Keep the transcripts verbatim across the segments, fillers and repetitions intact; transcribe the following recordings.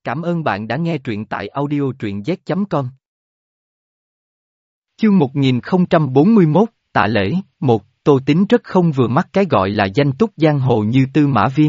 Cảm ơn bạn đã nghe truyện tại audio truyện z chấm com. Chương một nghìn không trăm bốn mươi mốt, Tạ Lễ, một, Tô Tín rất không vừa mắt cái gọi là danh túc giang hồ như Tư Mã Viêm.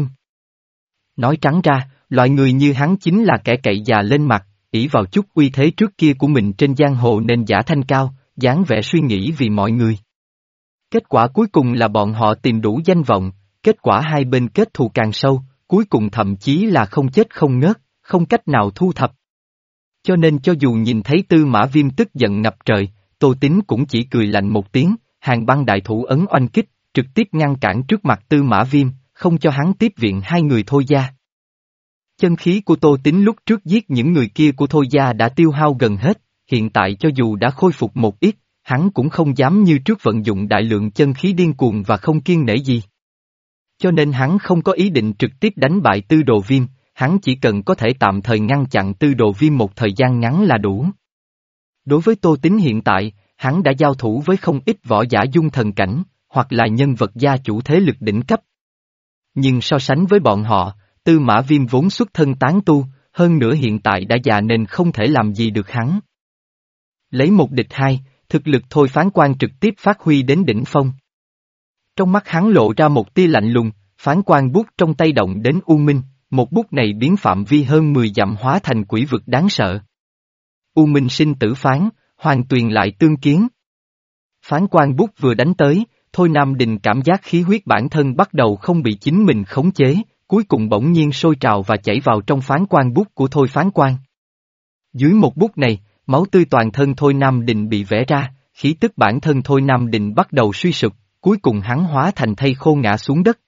Nói trắng ra, loại người như hắn chính là kẻ cậy già lên mặt, ỷ vào chút uy thế trước kia của mình trên giang hồ nên giả thanh cao, dáng vẻ suy nghĩ vì mọi người. Kết quả cuối cùng là bọn họ tìm đủ danh vọng, kết quả hai bên kết thù càng sâu, cuối cùng thậm chí là không chết không ngớt, không cách nào thu thập. Cho nên cho dù nhìn thấy Tư Mã Viêm tức giận ngập trời, Tô Tín cũng chỉ cười lạnh một tiếng, hàng băng đại thủ ấn oanh kích, trực tiếp ngăn cản trước mặt Tư Mã Viêm, không cho hắn tiếp viện hai người Thôi Gia. Chân khí của Tô Tín lúc trước giết những người kia của Thôi Gia đã tiêu hao gần hết, hiện tại cho dù đã khôi phục một ít, hắn cũng không dám như trước vận dụng đại lượng chân khí điên cuồng và không kiêng nể gì. Cho nên hắn không có ý định trực tiếp đánh bại Tư Đồ Viêm, hắn chỉ cần có thể tạm thời ngăn chặn Tư Đồ Viêm một thời gian ngắn là đủ. Đối với Tô Tín hiện tại, hắn đã giao thủ với không ít võ giả dung thần cảnh, hoặc là nhân vật gia chủ thế lực đỉnh cấp. Nhưng so sánh với bọn họ, Tư Mã Viêm vốn xuất thân tán tu, hơn nữa hiện tại đã già nên không thể làm gì được hắn. Lấy một địch hai, thực lực Thôi Phán Quan trực tiếp phát huy đến đỉnh phong. Trong mắt hắn lộ ra một tia lạnh lùng, phán quan bút trong tay động đến U Minh, một bút này biến phạm vi hơn mười dặm hóa thành quỷ vực đáng sợ. U Minh sinh tử phán, Hoàng Tuyền lại tương kiến. Phán quan bút vừa đánh tới, Thôi Nam Đình cảm giác khí huyết bản thân bắt đầu không bị chính mình khống chế, cuối cùng bỗng nhiên sôi trào và chảy vào trong phán quan bút của Thôi Phán Quan. Dưới một bút này, máu tươi toàn thân Thôi Nam Đình bị vẽ ra, khí tức bản thân Thôi Nam Đình bắt đầu suy sụp, cuối cùng hắn hóa thành thây khô ngã xuống đất.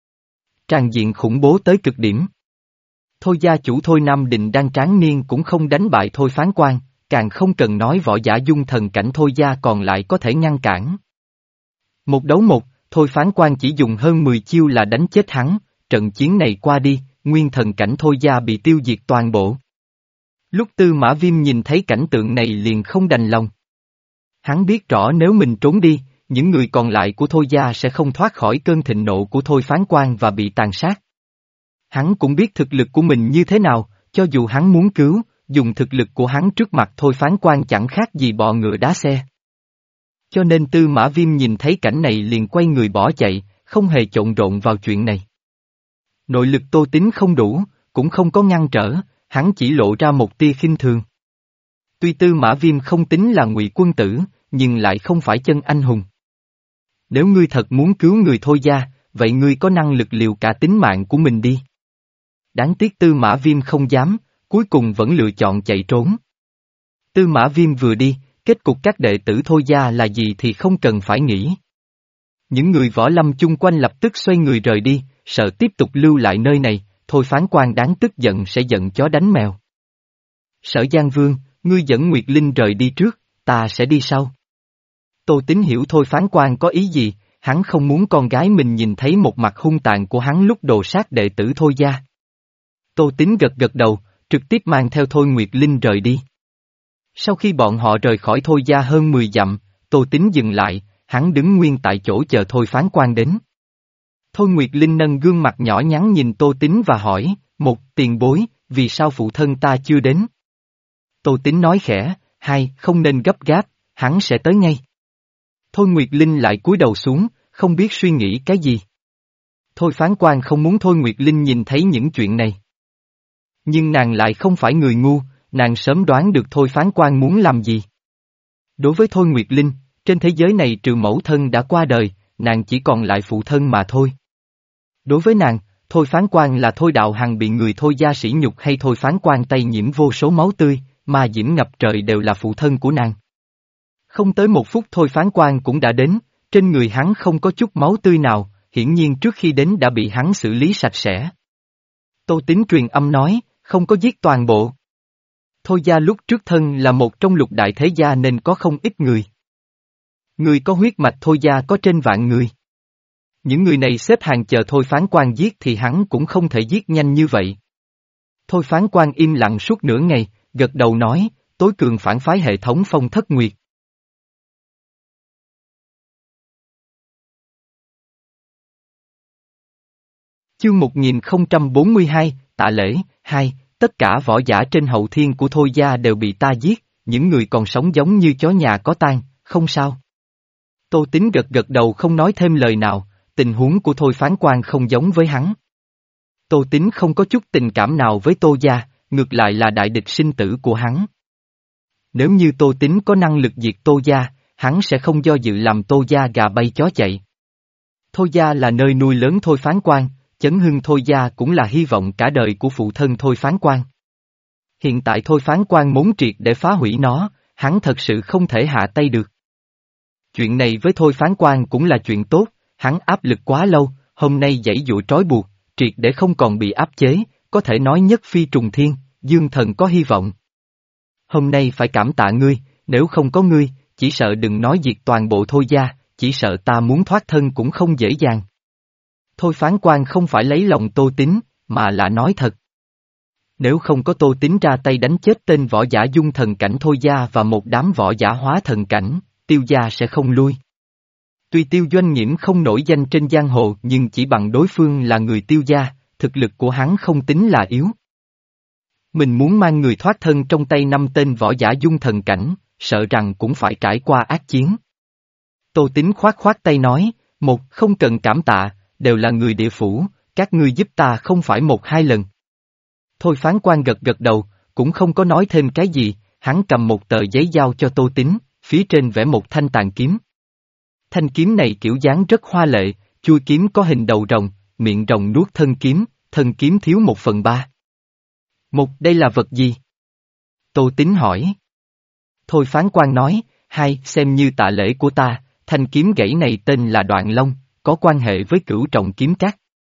Tràn diện khủng bố tới cực điểm. Thôi gia chủ Thôi Nam Đình đang tráng niên cũng không đánh bại Thôi Phán Quan, càng không cần nói võ giả dung thần cảnh Thôi gia còn lại có thể ngăn cản. Một đấu một, Thôi Phán Quan chỉ dùng hơn mười chiêu là đánh chết hắn, trận chiến này qua đi, nguyên thần cảnh Thôi gia bị tiêu diệt toàn bộ. Lúc Tư Mã Viêm nhìn thấy cảnh tượng này liền không đành lòng. Hắn biết rõ nếu mình trốn đi, những người còn lại của Thôi gia sẽ không thoát khỏi cơn thịnh nộ của Thôi Phán Quan và bị tàn sát. Hắn cũng biết thực lực của mình như thế nào, cho dù hắn muốn cứu, dùng thực lực của hắn trước mặt Thôi Phán Quan chẳng khác gì bọ ngựa đá xe. Cho nên Tư Mã Viêm nhìn thấy cảnh này liền quay người bỏ chạy, không hề trộn rộn vào chuyện này. Nội lực Tô Tín không đủ, cũng không có ngăn trở, hắn chỉ lộ ra một tia khinh thường. Tuy Tư Mã Viêm không tính là ngụy quân tử, nhưng lại không phải chân anh hùng. Nếu ngươi thật muốn cứu người Thôi gia, vậy ngươi có năng lực liều cả tính mạng của mình đi. Đáng tiếc Tư Mã Viêm không dám, cuối cùng vẫn lựa chọn chạy trốn. Tư Mã Viêm vừa đi, kết cục các đệ tử Thôi gia là gì thì không cần phải nghĩ. Những người võ lâm chung quanh lập tức xoay người rời đi, sợ tiếp tục lưu lại nơi này, Thôi Phán Quan đáng tức giận sẽ giận chó đánh mèo. Sở Giang Vương, ngươi dẫn Nguyệt Linh rời đi trước, ta sẽ đi sau. Tô Tín hiểu Thôi Phán Quan có ý gì, hắn không muốn con gái mình nhìn thấy một mặt hung tàn của hắn lúc đồ sát đệ tử Thôi gia. Tô Tín gật gật đầu, trực tiếp mang theo Thôi Nguyệt Linh rời đi. Sau khi bọn họ rời khỏi Thôi gia hơn mười dặm, Tô Tín dừng lại, hắn đứng nguyên tại chỗ chờ Thôi Phán Quan đến. Thôi Nguyệt Linh nâng gương mặt nhỏ nhắn nhìn Tô Tín và hỏi, một, tiền bối, vì sao phụ thân ta chưa đến? Tô Tín nói khẽ, hai, không nên gấp gáp, hắn sẽ tới ngay. Thôi Nguyệt Linh lại cúi đầu xuống, không biết suy nghĩ cái gì. Thôi Phán Quan không muốn Thôi Nguyệt Linh nhìn thấy những chuyện này. Nhưng nàng lại không phải người ngu, nàng sớm đoán được Thôi Phán Quan muốn làm gì. Đối với Thôi Nguyệt Linh, trên thế giới này trừ mẫu thân đã qua đời, nàng chỉ còn lại phụ thân mà thôi. Đối với nàng, Thôi Phán Quan là Thôi Đạo Hằng bị người Thôi gia sỉ nhục hay Thôi Phán Quan tay nhiễm vô số máu tươi, mà diễm ngập trời đều là phụ thân của nàng. Không tới một phút Thôi Phán Quan cũng đã đến, trên người hắn không có chút máu tươi nào, hiển nhiên trước khi đến đã bị hắn xử lý sạch sẽ. Tô Tín truyền âm nói, không có giết toàn bộ. Thôi gia lúc trước thân là một trong lục đại thế gia nên có không ít người. Người có huyết mạch Thôi gia có trên vạn người. Những người này xếp hàng chờ Thôi Phán Quan giết thì hắn cũng không thể giết nhanh như vậy. Thôi Phán Quan im lặng suốt nửa ngày, gật đầu nói, tối cường phản phái hệ thống Phong Thất Nguyệt. Chương một nghìn không trăm bốn mươi hai, Tạ Lễ, hai, tất cả võ giả trên hậu thiên của Thôi gia đều bị ta giết, những người còn sống giống như chó nhà có tang, không sao. Tô Tín gật gật đầu không nói thêm lời nào, tình huống của Thôi Phán Quan không giống với hắn. Tô Tín không có chút tình cảm nào với Tô gia, ngược lại là đại địch sinh tử của hắn. Nếu như Tô Tín có năng lực diệt Tô gia, hắn sẽ không do dự làm Tô gia gà bay chó chạy. Thôi gia là nơi nuôi lớn Thôi Phán Quan, chấn hưng Thôi gia cũng là hy vọng cả đời của phụ thân Thôi Phán Quan. Hiện tại Thôi Phán Quan muốn triệt để phá hủy nó, hắn thật sự không thể hạ tay được. Chuyện này với Thôi Phán Quan cũng là chuyện tốt, hắn áp lực quá lâu, hôm nay giãy dụa trói buộc, triệt để không còn bị áp chế, có thể nói nhất phi trùng thiên, dương thần có hy vọng. Hôm nay phải cảm tạ ngươi, nếu không có ngươi, chỉ sợ đừng nói diệt toàn bộ Thôi gia, chỉ sợ ta muốn thoát thân cũng không dễ dàng. Thôi Phán Quan không phải lấy lòng Tô Tín, mà là nói thật. Nếu không có Tô Tín ra tay đánh chết tên võ giả dung thần cảnh Thôi gia và một đám võ giả hóa thần cảnh, Tiêu gia sẽ không lui. Tuy Tiêu Doanh Nhiễm không nổi danh trên giang hồ nhưng chỉ bằng đối phương là người Tiêu gia, thực lực của hắn không tính là yếu. Mình muốn mang người thoát thân trong tay năm tên võ giả dung thần cảnh, sợ rằng cũng phải trải qua ác chiến. Tô Tín khoát khoát tay nói, một, không cần cảm tạ, đều là người địa phủ, các ngươi giúp ta không phải một hai lần. Thôi Phán Quan gật gật đầu, cũng không có nói thêm cái gì, hắn cầm một tờ giấy giao cho Tô Tín, phía trên vẽ một thanh tàn kiếm. Thanh kiếm này kiểu dáng rất hoa lệ, chuôi kiếm có hình đầu rồng, miệng rồng nuốt thân kiếm, thân kiếm thiếu một phần ba. Một, đây là vật gì? Tô Tín hỏi. Thôi Phán Quan nói, hai, xem như tạ lễ của ta, thanh kiếm gãy này tên là Đoạn Long, có quan hệ với Cửu Trọng Kiếm Các.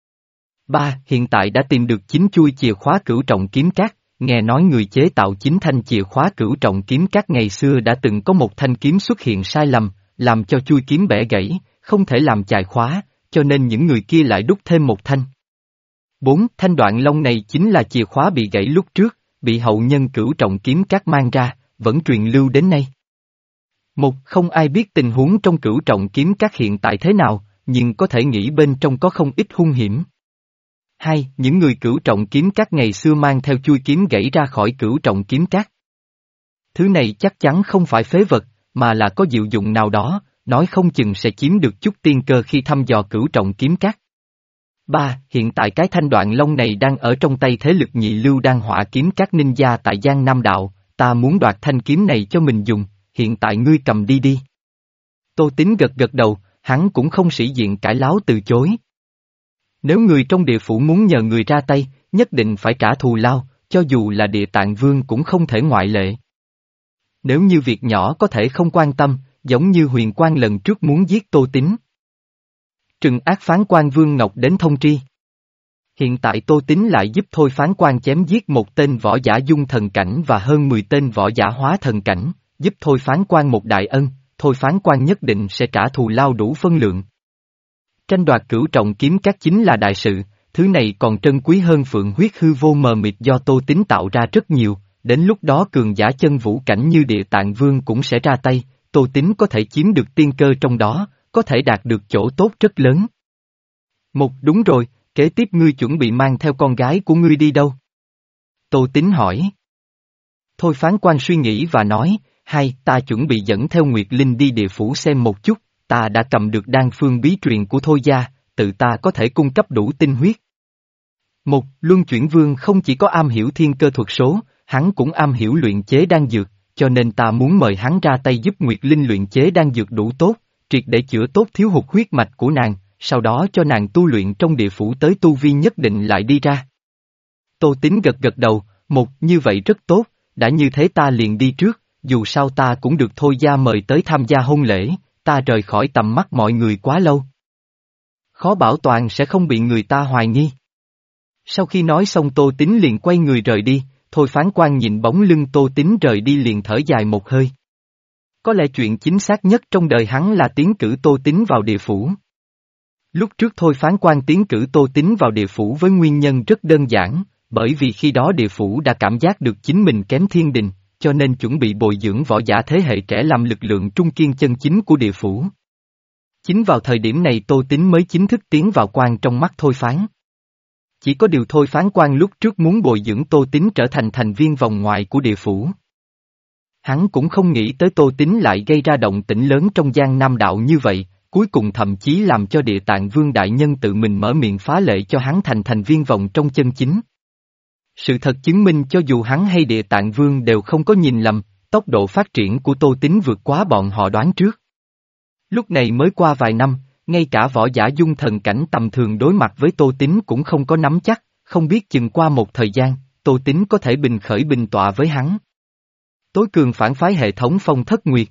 Ba, hiện tại đã tìm được chín chuôi chìa khóa Cửu Trọng Kiếm Các, nghe nói người chế tạo chín thanh chìa khóa Cửu Trọng Kiếm Các ngày xưa đã từng có một thanh kiếm xuất hiện sai lầm, làm cho chuôi kiếm bẻ gãy, không thể làm chài khóa, cho nên những người kia lại đúc thêm một thanh. Bốn, thanh Đoạn Long này chính là chìa khóa bị gãy lúc trước, bị hậu nhân Cửu Trọng Kiếm Các mang ra, vẫn truyền lưu đến nay. Một, không ai biết tình huống trong Cửu Trọng Kiếm Các hiện tại thế nào, nhưng có thể nghĩ bên trong có không ít hung hiểm. Hai, những người Cửu Trọng Kiếm Các ngày xưa mang theo chuôi kiếm gãy ra khỏi Cửu Trọng Kiếm Các. Thứ này chắc chắn không phải phế vật, mà là có diệu dụng nào đó, nói không chừng sẽ chiếm được chút tiên cơ khi thăm dò Cửu Trọng Kiếm Các. Ba, hiện tại cái thanh Đoạn Long này đang ở trong tay thế lực nhị lưu Đan Hỏa Kiếm Các ninja tại Giang Nam Đạo, ta muốn đoạt thanh kiếm này cho mình dùng, hiện tại ngươi cầm đi đi. Tô Tín gật gật đầu, hắn cũng không sĩ diện cãi láo từ chối. Nếu người trong địa phủ muốn nhờ người ra tay, nhất định phải trả thù lao, cho dù là Địa Tạng Vương cũng không thể ngoại lệ. Nếu như việc nhỏ có thể không quan tâm, giống như Huyền Quang lần trước muốn giết Tô Tín. Trừng ác Phán Quan Vương Ngọc đến thông tri. Hiện tại Tô Tín lại giúp Thôi Phán Quan chém giết một tên võ giả dung thần cảnh và hơn mười tên võ giả hóa thần cảnh, giúp Thôi Phán Quan một đại ân, Thôi Phán Quan nhất định sẽ trả thù lao đủ phân lượng. Tranh đoạt Cửu Trọng Kiếm Các chính là đại sự, thứ này còn trân quý hơn phượng huyết hư vô mờ mịt do Tô Tín tạo ra rất nhiều, đến lúc đó cường giả chân vũ cảnh như Địa Tạng Vương cũng sẽ ra tay, Tô Tín có thể chiếm được tiên cơ trong đó, có thể đạt được chỗ tốt rất lớn. Một, đúng rồi, kế tiếp ngươi chuẩn bị mang theo con gái của ngươi đi đâu? Tô Tín hỏi. Thôi Phán Quan suy nghĩ và nói, hai, ta chuẩn bị dẫn theo Nguyệt Linh đi địa phủ xem một chút, ta đã cầm được đan phương bí truyền của Thôi gia, tự ta có thể cung cấp đủ tinh huyết. Một, Luân Chuyển Vương không chỉ có am hiểu thiên cơ thuật số, hắn cũng am hiểu luyện chế đan dược, cho nên ta muốn mời hắn ra tay giúp Nguyệt Linh luyện chế đan dược đủ tốt, triệt để chữa tốt thiếu hụt huyết mạch của nàng, sau đó cho nàng tu luyện trong địa phủ tới tu vi nhất định lại đi ra. Tô Tín gật gật đầu, một, như vậy rất tốt, đã như thế ta liền đi trước, dù sao ta cũng được Thôi gia mời tới tham gia hôn lễ, ta rời khỏi tầm mắt mọi người quá lâu. Khó bảo toàn sẽ không bị người ta hoài nghi. Sau khi nói xong Tô Tín liền quay người rời đi, Thôi Phán Quan nhìn bóng lưng Tô Tín rời đi liền thở dài một hơi. Có lẽ chuyện chính xác nhất trong đời hắn là tiến cử Tô Tín vào địa phủ. Lúc trước Thôi Phán Quan tiến cử Tô Tín vào địa phủ với nguyên nhân rất đơn giản, bởi vì khi đó địa phủ đã cảm giác được chính mình kém thiên đình, cho nên chuẩn bị bồi dưỡng võ giả thế hệ trẻ làm lực lượng trung kiên chân chính của địa phủ. Chính vào thời điểm này Tô Tín mới chính thức tiến vào quan trong mắt Thôi Phán. Chỉ có điều thôi phán quan lúc trước muốn bồi dưỡng Tô Tín trở thành thành viên vòng ngoài của địa phủ. Hắn cũng không nghĩ tới Tô Tín lại gây ra động tĩnh lớn trong Giang Nam đạo như vậy, cuối cùng thậm chí làm cho Địa Tạng Vương đại nhân tự mình mở miệng phá lệ cho hắn thành thành viên vòng trong chân chính. Sự thật chứng minh cho dù hắn hay Địa Tạng Vương đều không có nhìn lầm, tốc độ phát triển của Tô Tín vượt quá bọn họ đoán trước. Lúc này mới qua vài năm, ngay cả võ giả dung thần cảnh tầm thường đối mặt với Tô Tín cũng không có nắm chắc, không biết chừng qua một thời gian, Tô Tín có thể bình khởi bình tọa với hắn. Tối cường phản phái hệ thống Phong Thất Nguyệt.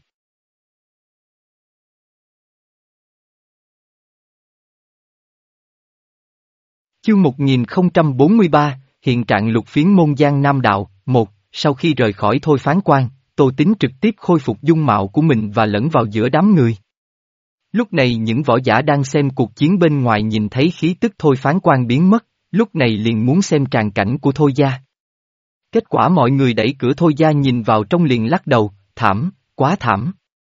Chương một nghìn không trăm bốn mươi ba, hiện trạng lục phiến môn Giang Nam đạo, một, sau khi rời khỏi thôi phán quan, Tô Tín trực tiếp khôi phục dung mạo của mình và lẫn vào giữa đám người. Lúc này những võ giả đang xem cuộc chiến bên ngoài nhìn thấy khí tức thôi phán quan biến mất, lúc này liền muốn xem tràng cảnh của thôi gia. Kết quả mọi người đẩy cửa thôi gia nhìn vào trong liền lắc đầu, thảm, quá thảm.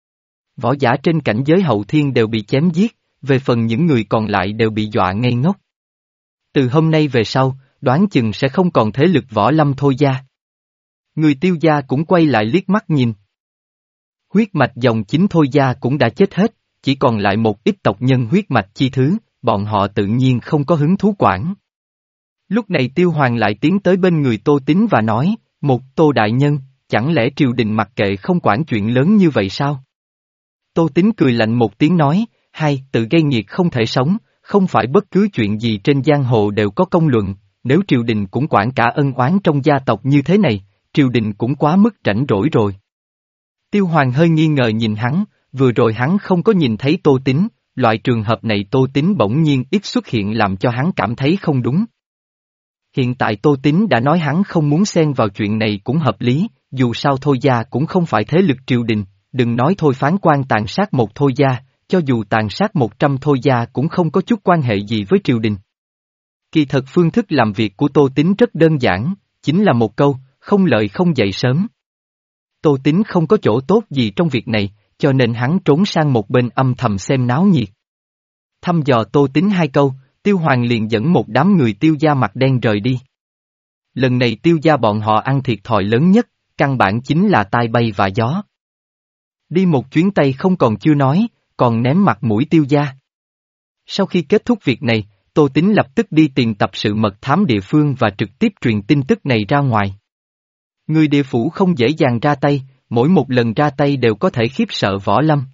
Võ giả trên cảnh giới hậu thiên đều bị chém giết, về phần những người còn lại đều bị dọa ngây ngốc. Từ hôm nay về sau, đoán chừng sẽ không còn thế lực võ lâm thôi gia. Người Tiêu gia cũng quay lại liếc mắt nhìn. Huyết mạch dòng chính thôi gia cũng đã chết hết, chỉ còn lại một ít tộc nhân huyết mạch chi thứ, bọn họ tự nhiên không có hứng thú quản. Lúc này Tiêu Hoàng lại tiến tới bên người Tô Tín và nói, một Tô đại nhân, chẳng lẽ triều đình mặc kệ không quản chuyện lớn như vậy sao? Tô Tín cười lạnh một tiếng nói, hai, tự gây nghiệt không thể sống, không phải bất cứ chuyện gì trên giang hồ đều có công luận, nếu triều đình cũng quản cả ân oán trong gia tộc như thế này, triều đình cũng quá mức rảnh rỗi rồi. Tiêu Hoàng hơi nghi ngờ nhìn hắn, vừa rồi hắn không có nhìn thấy Tô Tín, loại trường hợp này Tô Tín bỗng nhiên ít xuất hiện làm cho hắn cảm thấy không đúng. Hiện tại Tô Tín đã nói hắn không muốn xen vào chuyện này cũng hợp lý, dù sao thôi gia cũng không phải thế lực triều đình, đừng nói thôi phán quan tàn sát một thôi gia, cho dù tàn sát một trăm thôi gia cũng không có chút quan hệ gì với triều đình. Kỳ thật phương thức làm việc của Tô Tín rất đơn giản, chính là một câu, không lợi không dậy sớm. Tô Tín không có chỗ tốt gì trong việc này, cho nên hắn trốn sang một bên âm thầm xem náo nhiệt. Thăm dò Tô Tín hai câu, Tiêu Hoàng liền dẫn một đám người Tiêu gia mặt đen rời đi. Lần này Tiêu gia bọn họ ăn thiệt thòi lớn nhất, căn bản chính là tai bay và gió. Đi một chuyến Tây không còn chưa nói, còn ném mặt mũi Tiêu gia. Sau khi kết thúc việc này, Tô Tín lập tức đi tiền tập sự mật thám địa phương và trực tiếp truyền tin tức này ra ngoài. Người địa phủ không dễ dàng ra tay, mỗi một lần ra tay đều có thể khiếp sợ võ lâm.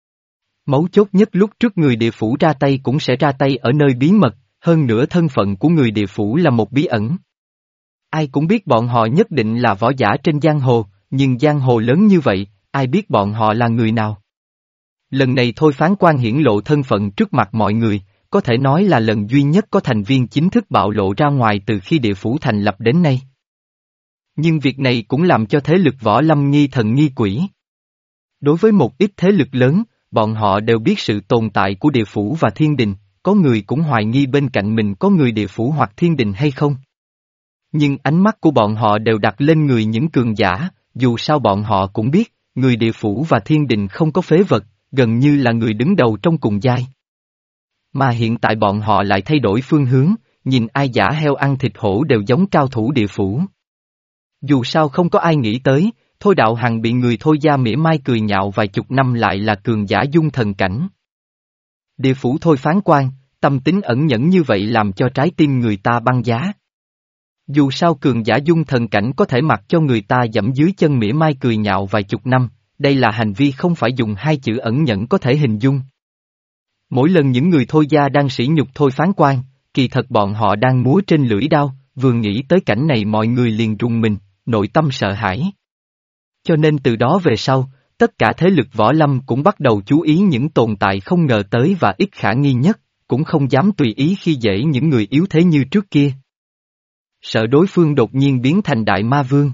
Mấu chốt nhất lúc trước người địa phủ ra tay cũng sẽ ra tay ở nơi bí mật, hơn nữa thân phận của người địa phủ là một bí ẩn. Ai cũng biết bọn họ nhất định là võ giả trên giang hồ, nhưng giang hồ lớn như vậy, ai biết bọn họ là người nào. Lần này thôi phán quan hiển lộ thân phận trước mặt mọi người, có thể nói là lần duy nhất có thành viên chính thức bạo lộ ra ngoài từ khi địa phủ thành lập đến nay. Nhưng việc này cũng làm cho thế lực võ lâm nghi thần nghi quỷ. Đối với một ít thế lực lớn, bọn họ đều biết sự tồn tại của địa phủ và thiên đình, có người cũng hoài nghi bên cạnh mình có người địa phủ hoặc thiên đình hay không. Nhưng ánh mắt của bọn họ đều đặt lên người những cường giả, dù sao bọn họ cũng biết, người địa phủ và thiên đình không có phế vật, gần như là người đứng đầu trong cùng giai. Mà hiện tại bọn họ lại thay đổi phương hướng, nhìn ai giả heo ăn thịt hổ đều giống cao thủ địa phủ. Dù sao không có ai nghĩ tới, Thôi Đạo Hằng bị người Thôi gia mỉa mai cười nhạo vài chục năm lại là cường giả dung thần cảnh. Địa phủ Thôi phán quan, tâm tính ẩn nhẫn như vậy làm cho trái tim người ta băng giá. Dù sao cường giả dung thần cảnh có thể mặc cho người ta dẫm dưới chân mỉa mai cười nhạo vài chục năm, đây là hành vi không phải dùng hai chữ ẩn nhẫn có thể hình dung. Mỗi lần những người Thôi gia đang sỉ nhục Thôi phán quan, kỳ thật bọn họ đang múa trên lưỡi đao, vừa nghĩ tới cảnh này mọi người liền rùng mình, nội tâm sợ hãi. Cho nên từ đó về sau, tất cả thế lực võ lâm cũng bắt đầu chú ý những tồn tại không ngờ tới và ít khả nghi nhất, cũng không dám tùy ý khi dễ những người yếu thế như trước kia. Sợ đối phương đột nhiên biến thành đại ma vương.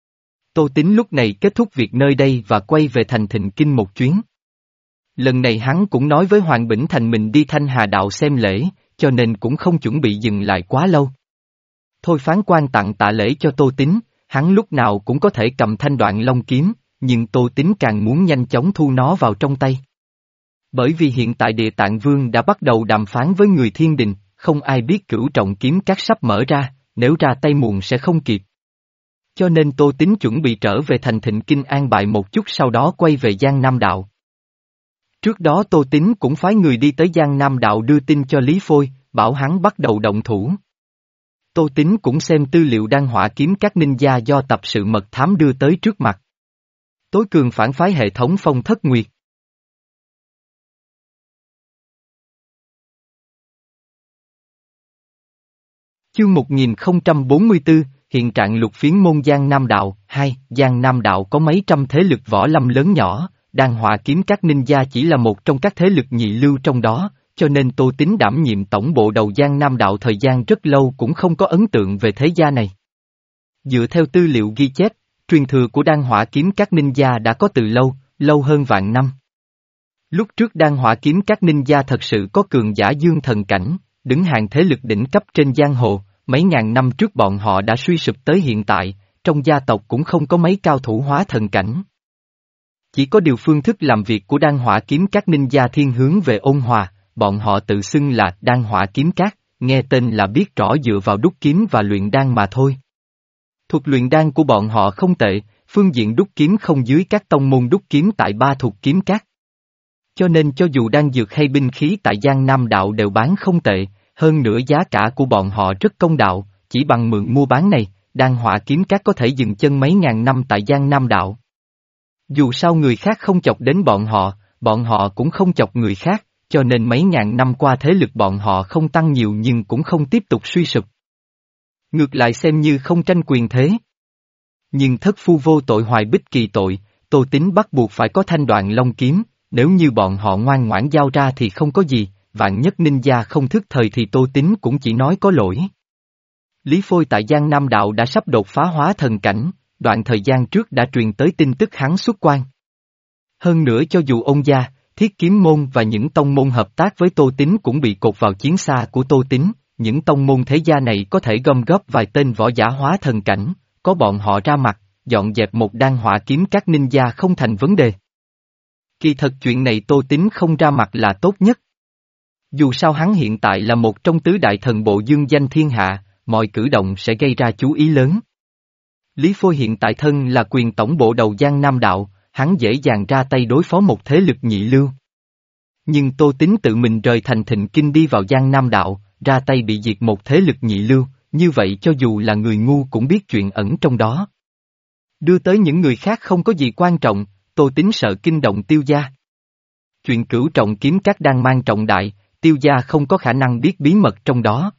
Tô Tín lúc này kết thúc việc nơi đây và quay về thành Thịnh Kinh một chuyến. Lần này hắn cũng nói với Hoàng Bỉnh Thành mình đi Thanh Hà Đạo xem lễ, cho nên cũng không chuẩn bị dừng lại quá lâu. Thôi phán quan tặng tạ lễ cho Tô Tín, hắn lúc nào cũng có thể cầm thanh đoạn long kiếm, nhưng Tô Tín càng muốn nhanh chóng thu nó vào trong tay. Bởi vì hiện tại Địa Tạng Vương đã bắt đầu đàm phán với người thiên đình, không ai biết cửu trọng kiếm các sắp mở ra, nếu ra tay muộn sẽ không kịp. Cho nên Tô Tín chuẩn bị trở về thành Thịnh Kinh an bài một chút sau đó quay về Giang Nam Đạo. Trước đó Tô Tín cũng phái người đi tới Giang Nam Đạo đưa tin cho Lý Phôi, bảo hắn bắt đầu động thủ. Tô Tín cũng xem tư liệu đan hỏa kiếm các ninja do tập sự mật thám đưa tới trước mặt. Tối cường phản phái hệ thống Phong Thất Nguyệt. Chương một nghìn không trăm bốn mươi tư, hiện trạng lục phiến môn Giang Nam Đạo. Hai, Giang Nam Đạo có mấy trăm thế lực võ lâm lớn nhỏ, đan hỏa kiếm các ninja chỉ là một trong các thế lực nhị lưu trong đó, cho nên Tô Tín đảm nhiệm tổng bộ đầu Giang Nam Đạo thời gian rất lâu cũng không có ấn tượng về thế gia này. Dựa theo tư liệu ghi chép, truyền thừa của đan hỏa kiếm các ninja đã có từ lâu, lâu hơn vạn năm. Lúc trước đan hỏa kiếm các ninja thật sự có cường giả dương thần cảnh, đứng hàng thế lực đỉnh cấp trên giang hồ, mấy ngàn năm trước bọn họ đã suy sụp tới hiện tại, trong gia tộc cũng không có mấy cao thủ hóa thần cảnh. Chỉ có điều phương thức làm việc của đan hỏa kiếm các ninja thiên hướng về ôn hòa, bọn họ tự xưng là đan hỏa kiếm các, nghe tên là biết rõ dựa vào đúc kiếm và luyện đan mà thôi. Thuật luyện đan của bọn họ không tệ, phương diện đúc kiếm không dưới các tông môn đúc kiếm tại ba thuộc kiếm các. Cho nên cho dù đan dược hay binh khí tại Giang Nam Đạo đều bán không tệ, hơn nữa giá cả của bọn họ rất công đạo, chỉ bằng mượn mua bán này, đan hỏa kiếm các có thể dừng chân mấy ngàn năm tại Giang Nam Đạo. Dù sao người khác không chọc đến bọn họ, bọn họ cũng không chọc người khác, cho nên mấy ngàn năm qua thế lực bọn họ không tăng nhiều nhưng cũng không tiếp tục suy sụp. Ngược lại xem như không tranh quyền thế. Nhưng thất phu vô tội hoài bích kỳ tội, Tô Tín bắt buộc phải có thanh đoạn long kiếm, nếu như bọn họ ngoan ngoãn giao ra thì không có gì, vạn nhất ninja không thức thời thì Tô Tín cũng chỉ nói có lỗi. Lý Phôi tại Giang Nam Đạo đã sắp đột phá hóa thần cảnh, đoạn thời gian trước đã truyền tới tin tức hắn xuất quan. Hơn nữa cho dù ông gia, Thiết Kiếm Môn và những tông môn hợp tác với Tô Tín cũng bị cột vào chiến xa của Tô Tín, những tông môn thế gia này có thể gom góp vài tên võ giả hóa thần cảnh, có bọn họ ra mặt, dọn dẹp một đan hỏa kiếm các ninja không thành vấn đề. Kỳ thật chuyện này Tô Tín không ra mặt là tốt nhất. Dù sao hắn hiện tại là một trong tứ đại thần bộ dương danh thiên hạ, mọi cử động sẽ gây ra chú ý lớn. Lý Phôi hiện tại thân là quyền tổng bộ đầu Giang Nam Đạo, hắn dễ dàng ra tay đối phó một thế lực nhị lưu. Nhưng Tô Tín tự mình rời thành Thịnh Kinh đi vào Giang Nam Đạo, ra tay bị diệt một thế lực nhị lưu, như vậy cho dù là người ngu cũng biết chuyện ẩn trong đó. Đưa tới những người khác không có gì quan trọng, Tô Tín sợ kinh động Tiêu gia. Chuyện cửu trọng kiếm các đang mang trọng đại, Tiêu gia không có khả năng biết bí mật trong đó.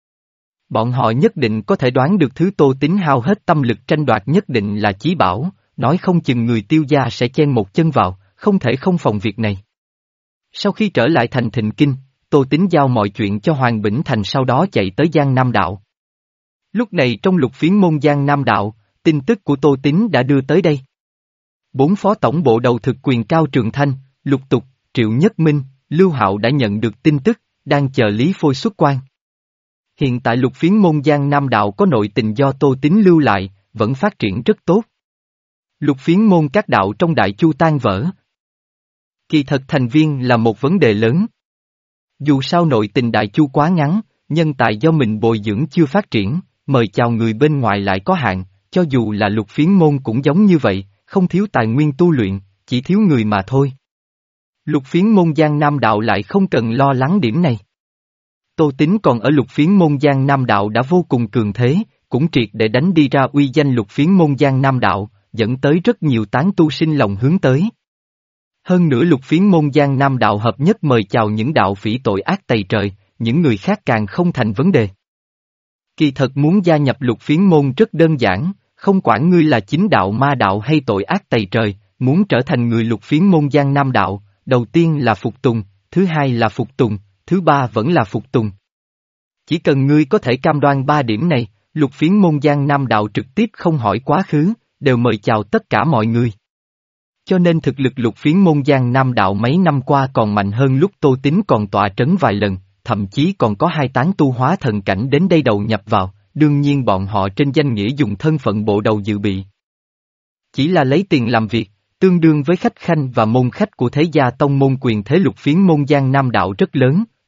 Bọn họ nhất định có thể đoán được thứ Tô Tín hao hết tâm lực tranh đoạt nhất định là chí bảo, nói không chừng người Tiêu gia sẽ chen một chân vào, không thể không phòng việc này. Sau khi trở lại thành Thịnh Kinh, Tô Tín giao mọi chuyện cho Hoàng Bỉnh Thành sau đó chạy tới Giang Nam Đạo. Lúc này trong lục phiến môn Giang Nam Đạo, tin tức của Tô Tín đã đưa tới đây. Bốn phó tổng bộ đầu thực quyền Cao Trường Thanh, Lục Tục, Triệu Nhất Minh, Lưu Hạo đã nhận được tin tức, đang chờ Lý Phôi xuất quan. Hiện tại lục phiến môn Giang Nam Đạo có nội tình do Tô Tín lưu lại, vẫn phát triển rất tốt. Lục phiến môn các đạo trong Đại Chu tan vỡ. Kỳ thật thành viên là một vấn đề lớn. Dù sao nội tình Đại Chu quá ngắn, nhân tài do mình bồi dưỡng chưa phát triển, mời chào người bên ngoài lại có hạn, cho dù là lục phiến môn cũng giống như vậy, không thiếu tài nguyên tu luyện, chỉ thiếu người mà thôi. Lục phiến môn Giang Nam Đạo lại không cần lo lắng điểm này. Tô Tín còn ở lục phiến môn Giang Nam Đạo đã vô cùng cường thế, cũng triệt để đánh đi ra uy danh lục phiến môn Giang Nam Đạo, dẫn tới rất nhiều tán tu sinh lòng hướng tới. Hơn nữa lục phiến môn Giang Nam Đạo hợp nhất mời chào những đạo phỉ tội ác tày trời, những người khác càng không thành vấn đề. Kỳ thật muốn gia nhập lục phiến môn rất đơn giản, không quản ngươi là chính đạo ma đạo hay tội ác tày trời, muốn trở thành người lục phiến môn Giang Nam Đạo, đầu tiên là phục tùng, thứ hai là phục tùng, thứ ba vẫn là phục tùng. Chỉ cần ngươi có thể cam đoan ba điểm này, lục phiến môn Giang Nam Đạo trực tiếp không hỏi quá khứ, đều mời chào tất cả mọi người. Cho nên thực lực lục phiến môn Giang Nam Đạo mấy năm qua còn mạnh hơn lúc Tô Tín còn tọa trấn vài lần, thậm chí còn có hai tán tu hóa thần cảnh đến đây đầu nhập vào, đương nhiên bọn họ trên danh nghĩa dùng thân phận bộ đầu dự bị. Chỉ là lấy tiền làm việc, tương đương với khách khanh và môn khách của thế gia tông môn quyền thế lục phiến môn Giang Nam Đạo rất lớn,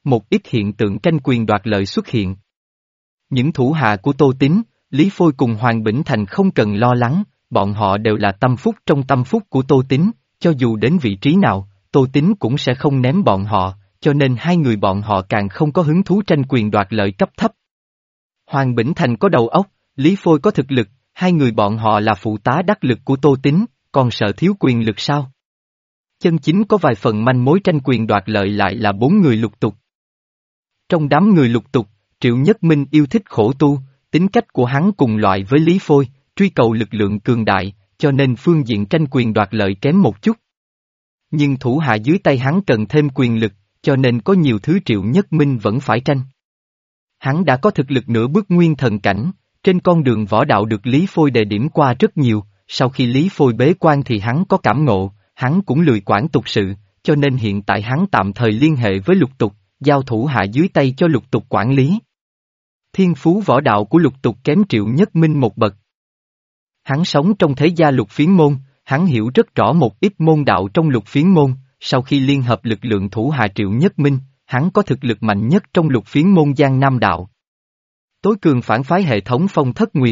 một ít hiện tượng tranh quyền đoạt lợi xuất hiện. Những thủ hạ của Tô Tín, Lý Phôi cùng Hoàng Bỉnh Thành không cần lo lắng, bọn họ đều là tâm phúc trong tâm phúc của Tô Tín, cho dù đến vị trí nào, Tô Tín cũng sẽ không ném bọn họ, cho nên hai người bọn họ càng không có hứng thú tranh quyền đoạt lợi cấp thấp. Hoàng Bỉnh Thành có đầu óc, Lý Phôi có thực lực, hai người bọn họ là phụ tá đắc lực của Tô Tín, còn sợ thiếu quyền lực sao? Chân chính có vài phần manh mối tranh quyền đoạt lợi lại là bốn người lục tục. Trong đám người lục tục, Triệu Nhất Minh yêu thích khổ tu, tính cách của hắn cùng loại với Lý Phôi, truy cầu lực lượng cường đại, cho nên phương diện tranh quyền đoạt lợi kém một chút. Nhưng thủ hạ dưới tay hắn cần thêm quyền lực, cho nên có nhiều thứ Triệu Nhất Minh vẫn phải tranh. Hắn đã có thực lực nửa bước nguyên thần cảnh, trên con đường võ đạo được Lý Phôi đề điểm qua rất nhiều, sau khi Lý Phôi bế quan thì hắn có cảm ngộ, hắn cũng lười quản tục sự, cho nên hiện tại hắn tạm thời liên hệ với lục tục, giao thủ hạ dưới tay cho lục tục quản lý. Thiên phú võ đạo của lục tục kém Triệu Nhất Minh một bậc. Hắn sống trong thế gia lục phiến môn, hắn hiểu rất rõ một ít môn đạo trong lục phiến môn, sau khi liên hợp lực lượng thủ hạ Triệu Nhất Minh, hắn có thực lực mạnh nhất trong lục phiến môn Giang Nam đạo. Tối cường phản phái hệ thống Phong Thất Nguyệt.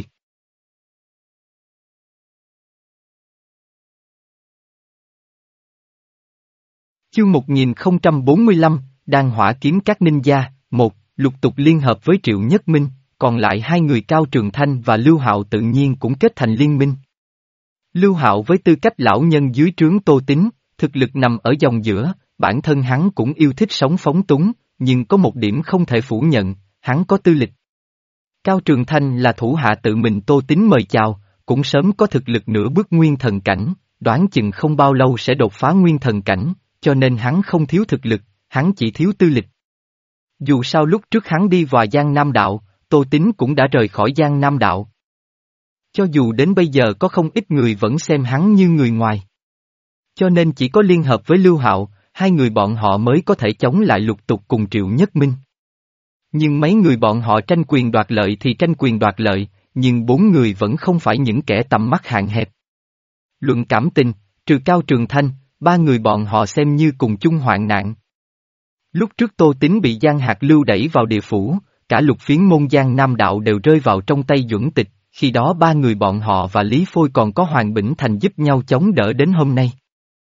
Chương một nghìn không trăm bốn mươi lăm, Đan Hỏa Kiếm các ninja, một, lục tục liên hợp với Triệu Nhất Minh, còn lại hai người Cao Trường Thanh và Lưu Hạo tự nhiên cũng kết thành liên minh. Lưu Hạo với tư cách lão nhân dưới trướng Tô Tín, thực lực nằm ở dòng giữa, bản thân hắn cũng yêu thích sống phóng túng, nhưng có một điểm không thể phủ nhận, hắn có tư lịch. Cao Trường Thanh là thủ hạ tự mình Tô Tín mời chào, cũng sớm có thực lực nửa bước nguyên thần cảnh, đoán chừng không bao lâu sẽ đột phá nguyên thần cảnh, cho nên hắn không thiếu thực lực, hắn chỉ thiếu tư lịch. Dù sao lúc trước hắn đi vào Giang Nam đạo, Tô Tín cũng đã rời khỏi Giang Nam đạo. Cho dù đến bây giờ có không ít người vẫn xem hắn như người ngoài. Cho nên chỉ có liên hợp với Lưu Hạo, hai người bọn họ mới có thể chống lại lục tục cùng Triệu Nhất Minh. Nhưng mấy người bọn họ tranh quyền đoạt lợi thì tranh quyền đoạt lợi, nhưng bốn người vẫn không phải những kẻ tầm mắt hạn hẹp. Luận cảm tình, trừ Cao Trường Thanh, ba người bọn họ xem như cùng chung hoạn nạn. Lúc trước Tô Tín bị Giang Hạc Lưu đẩy vào địa phủ, cả lục phiến môn Giang Nam đạo đều rơi vào trong tay Duẩn Tịch, khi đó ba người bọn họ và Lý Phôi còn có Hoàng Bỉnh Thành giúp nhau chống đỡ đến hôm nay.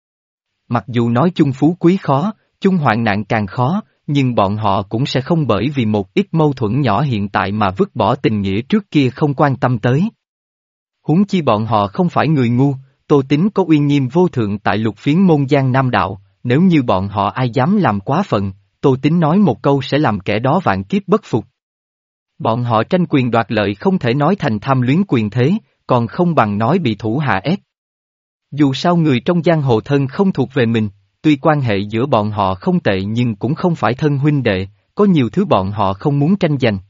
Mặc dù nói chung phú quý khó, chung hoạn nạn càng khó, nhưng bọn họ cũng sẽ không bởi vì một ít mâu thuẫn nhỏ hiện tại mà vứt bỏ tình nghĩa trước kia không quan tâm tới. Huống chi bọn họ không phải người ngu, Tô Tín có uy nghiêm vô thượng tại lục phiến môn Giang Nam đạo, nếu như bọn họ ai dám làm quá phận, Tô Tín nói một câu sẽ làm kẻ đó vạn kiếp bất phục. Bọn họ tranh quyền đoạt lợi không thể nói thành tham luyến quyền thế, còn không bằng nói bị thủ hạ ép. Dù sao người trong giang hồ thân không thuộc về mình, tuy quan hệ giữa bọn họ không tệ nhưng cũng không phải thân huynh đệ, có nhiều thứ bọn họ không muốn tranh giành.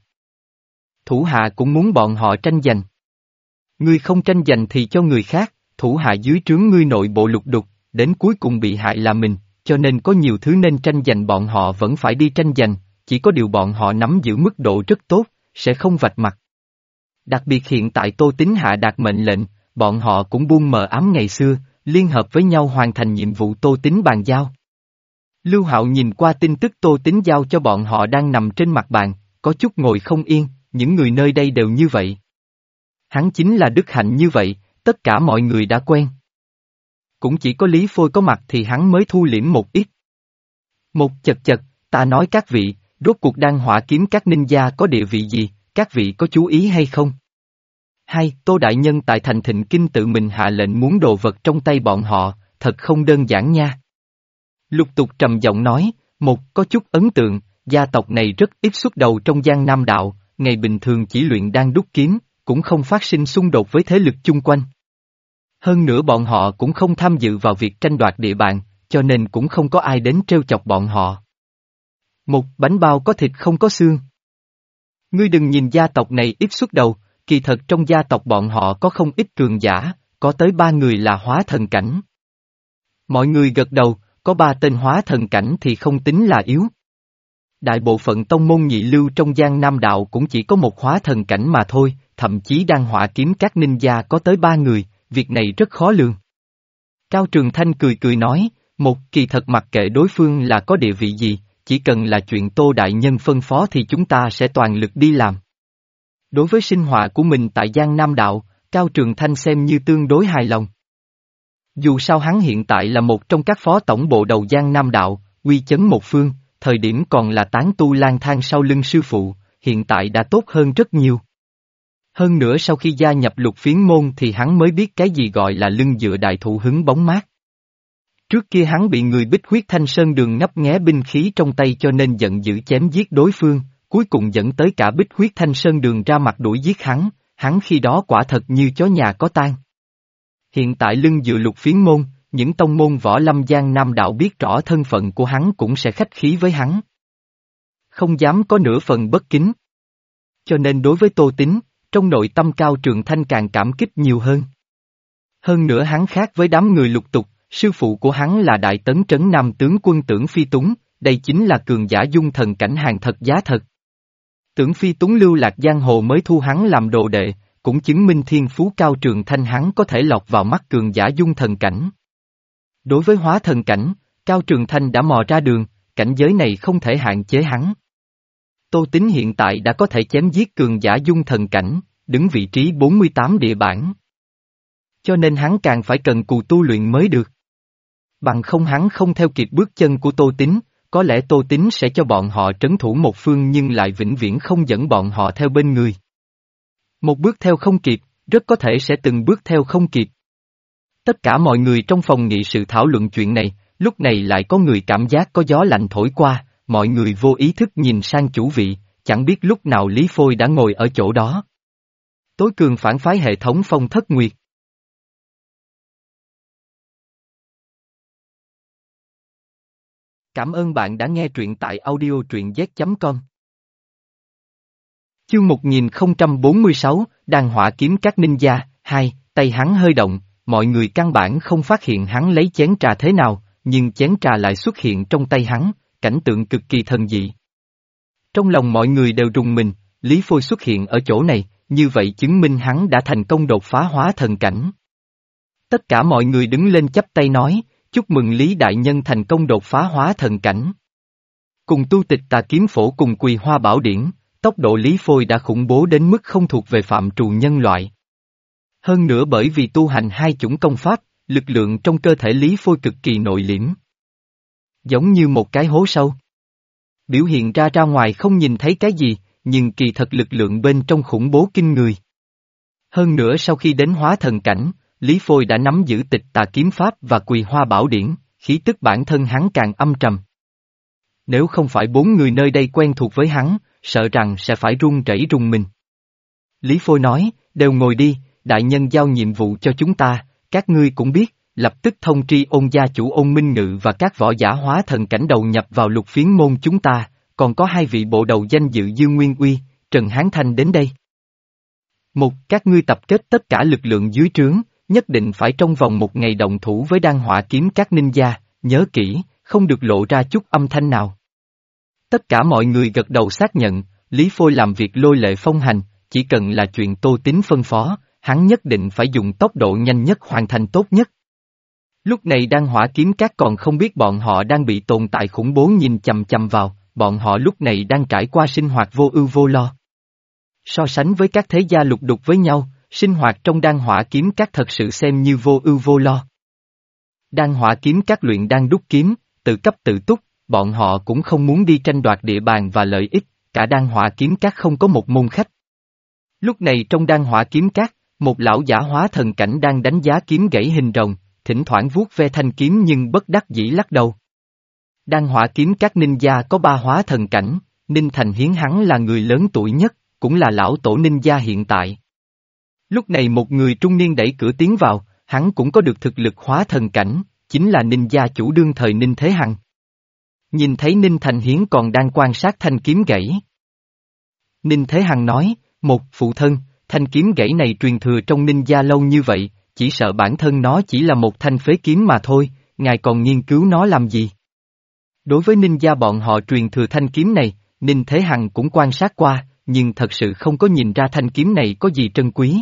Thủ hạ cũng muốn bọn họ tranh giành. Ngươi không tranh giành thì cho người khác, thủ hạ dưới trướng ngươi nội bộ lục đục, đến cuối cùng bị hại là mình, cho nên có nhiều thứ nên tranh giành bọn họ vẫn phải đi tranh giành, chỉ có điều bọn họ nắm giữ mức độ rất tốt, sẽ không vạch mặt. Đặc biệt hiện tại Tô Tín hạ đạt mệnh lệnh, bọn họ cũng buông mờ ám ngày xưa, liên hợp với nhau hoàn thành nhiệm vụ Tô Tín bàn giao. Lưu Hạo nhìn qua tin tức Tô Tín giao cho bọn họ đang nằm trên mặt bàn, có chút ngồi không yên, những người nơi đây đều như vậy. Hắn chính là đức hạnh như vậy, tất cả mọi người đã quen. Cũng chỉ có Lý Phôi có mặt thì hắn mới thu liễm một ít. Một chật chật, ta nói các vị, rốt cuộc Đan Hỏa Kiếm các ninja có địa vị gì, các vị có chú ý hay không? Hai, Tô Đại Nhân tại thành Thịnh Kinh tự mình hạ lệnh muốn đồ vật trong tay bọn họ, thật không đơn giản nha. Lục tục trầm giọng nói, một, có chút ấn tượng, gia tộc này rất ít xuất đầu trong Giang Nam đạo, ngày bình thường chỉ luyện đan đúc kiếm, cũng không phát sinh xung đột với thế lực chung quanh. Hơn nữa bọn họ cũng không tham dự vào việc tranh đoạt địa bàn, cho nên cũng không có ai đến trêu chọc bọn họ. Một, bánh bao có thịt không có xương. Ngươi đừng nhìn gia tộc này ít xuất đầu, kỳ thật trong gia tộc bọn họ có không ít cường giả, có tới ba người là hóa thần cảnh. Mọi người gật đầu, có ba tên hóa thần cảnh thì không tính là yếu. Đại bộ phận tông môn nhị lưu trong Giang Nam đạo cũng chỉ có một hóa thần cảnh mà thôi, thậm chí Đan Hỏa Kiếm các ninja có tới ba người, việc này rất khó lường. Cao Trường Thanh cười cười nói, một kỳ thật mặc kệ đối phương là có địa vị gì, chỉ cần là chuyện Tô Đại Nhân phân phó thì chúng ta sẽ toàn lực đi làm. Đối với sinh họa của mình tại Giang Nam Đạo, Cao Trường Thanh xem như tương đối hài lòng. Dù sao hắn hiện tại là một trong các phó tổng bộ đầu Giang Nam Đạo, uy chấn một phương, thời điểm còn là tán tu lang thang sau lưng sư phụ, hiện tại đã tốt hơn rất nhiều. Hơn nữa sau khi gia nhập Lục Phiến môn thì hắn mới biết cái gì gọi là lưng dựa đại thụ hứng bóng mát. Trước kia hắn bị người Bích Huyết Thanh Sơn Đường ngấp nghé binh khí trong tay cho nên giận dữ chém giết đối phương, cuối cùng dẫn tới cả Bích Huyết Thanh Sơn Đường ra mặt đuổi giết hắn, hắn khi đó quả thật như chó nhà có tang. Hiện tại lưng dựa Lục Phiến môn, những tông môn võ lâm Giang Nam Đạo biết rõ thân phận của hắn cũng sẽ khách khí với hắn. Không dám có nửa phần bất kính. Cho nên đối với Tô Tín, trong nội tâm Cao Trường Thanh càng cảm kích nhiều hơn. Hơn nữa hắn khác với đám người lục tục, sư phụ của hắn là Đại Tấn Trấn Nam tướng quân Tưởng Phi Túng, đây chính là cường giả dung thần cảnh hàng thật giá thật. Tưởng Phi Túng lưu lạc giang hồ mới thu hắn làm đồ đệ, cũng chứng minh thiên phú Cao Trường Thanh hắn có thể lọt vào mắt cường giả dung thần cảnh. Đối với hóa thần cảnh, Cao Trường Thanh đã mò ra đường, cảnh giới này không thể hạn chế hắn. Tô Tín hiện tại đã có thể chém giết cường giả dung thần cảnh, đứng vị trí bốn mươi tám địa bảng. Cho nên hắn càng phải cần cù tu luyện mới được. Bằng không hắn không theo kịp bước chân của Tô Tín, có lẽ Tô Tín sẽ cho bọn họ trấn thủ một phương nhưng lại vĩnh viễn không dẫn bọn họ theo bên người. Một bước theo không kịp, rất có thể sẽ từng bước theo không kịp. Tất cả mọi người trong phòng nghị sự thảo luận chuyện này, lúc này lại có người cảm giác có gió lạnh thổi qua, mọi người vô ý thức nhìn sang chủ vị, chẳng biết lúc nào Lý Phôi đã ngồi ở chỗ đó. Tối cường phản phái hệ thống Phong Thất Nguyệt. Cảm ơn bạn đã nghe truyện tại audio truyện z chấm com. Chương một nghìn không trăm bốn mươi sáu, Đàn Hỏa Kiếm Các Ninja, hai, tay hắn hơi động, mọi người căn bản không phát hiện hắn lấy chén trà thế nào, nhưng chén trà lại xuất hiện trong tay hắn, cảnh tượng cực kỳ thần dị. Trong lòng mọi người đều rùng mình, Lý Phôi xuất hiện ở chỗ này, như vậy chứng minh hắn đã thành công đột phá hóa thần cảnh. Tất cả mọi người đứng lên chắp tay nói, chúc mừng Lý Đại Nhân thành công đột phá hóa thần cảnh. Cùng tu tịch Tà Kiếm Phổ cùng Quỳ Hoa Bảo Điển, tốc độ Lý Phôi đã khủng bố đến mức không thuộc về phạm trù nhân loại. Hơn nữa bởi vì tu hành hai chủng công pháp, lực lượng trong cơ thể Lý Phôi cực kỳ nội liễm. Giống như một cái hố sâu. Biểu hiện ra ra ngoài không nhìn thấy cái gì, nhưng kỳ thật lực lượng bên trong khủng bố kinh người. Hơn nữa sau khi đến hóa thần cảnh, Lý Phôi đã nắm giữ tịch Tà Kiếm Pháp và Quỳ Hoa Bảo Điển, khí tức bản thân hắn càng âm trầm. Nếu không phải bốn người nơi đây quen thuộc với hắn, sợ rằng sẽ phải run rẩy rùng mình. Lý Phôi nói, đều ngồi đi, đại nhân giao nhiệm vụ cho chúng ta, các ngươi cũng biết, lập tức thông tri Ôn gia chủ Ôn Minh Ngự và các võ giả hóa thần cảnh đầu nhập vào Lục Phiến môn chúng ta, còn có hai vị bộ đầu danh dự Dương Nguyên Uy, Trần Hán Thanh đến đây. Một, các ngươi tập kết tất cả lực lượng dưới trướng, nhất định phải trong vòng một ngày động thủ với Đan Hỏa Kiếm Các Ninja, nhớ kỹ, không được lộ ra chút âm thanh nào. Tất cả mọi người gật đầu xác nhận, Lý Phôi làm việc lôi lệ phong hành, chỉ cần là chuyện Tô Tín phân phó, hắn nhất định phải dùng tốc độ nhanh nhất hoàn thành tốt nhất. Lúc này Đan Hỏa Kiếm Các còn không biết bọn họ đang bị tồn tại khủng bố nhìn chằm chằm vào, bọn họ lúc này đang trải qua sinh hoạt vô ưu vô lo. So sánh với các thế gia lục đục với nhau, sinh hoạt trong Đan Hỏa Kiếm Các thật sự xem như vô ưu vô lo. Đan Hỏa Kiếm Các luyện đan đúc kiếm, tự cấp tự túc, bọn họ cũng không muốn đi tranh đoạt địa bàn và lợi ích, cả Đan Hỏa Kiếm Các không có một môn khách. Lúc này trong Đan Hỏa Kiếm Các, một lão giả hóa thần cảnh đang đánh giá kiếm gãy hình rồng, thỉnh thoảng vuốt ve thanh kiếm nhưng bất đắc dĩ lắc đầu. Đan Hỏa Kiếm Các ninja có ba hóa thần cảnh, Ninh Thành Hiến hắn là người lớn tuổi nhất, cũng là lão tổ ninja hiện tại. Lúc này một người trung niên đẩy cửa tiến vào, hắn cũng có được thực lực hóa thần cảnh, chính là ninja chủ đương thời Ninh Thế Hằng. Nhìn thấy Ninh Thành Hiến còn đang quan sát thanh kiếm gãy. Ninh Thế Hằng nói, một, phụ thân, thanh kiếm gãy này truyền thừa trong ninja lâu như vậy, chỉ sợ bản thân nó chỉ là một thanh phế kiếm mà thôi, ngài còn nghiên cứu nó làm gì? Đối với ninja bọn họ truyền thừa thanh kiếm này, Ninh Thế Hằng cũng quan sát qua, nhưng thật sự không có nhìn ra thanh kiếm này có gì trân quý.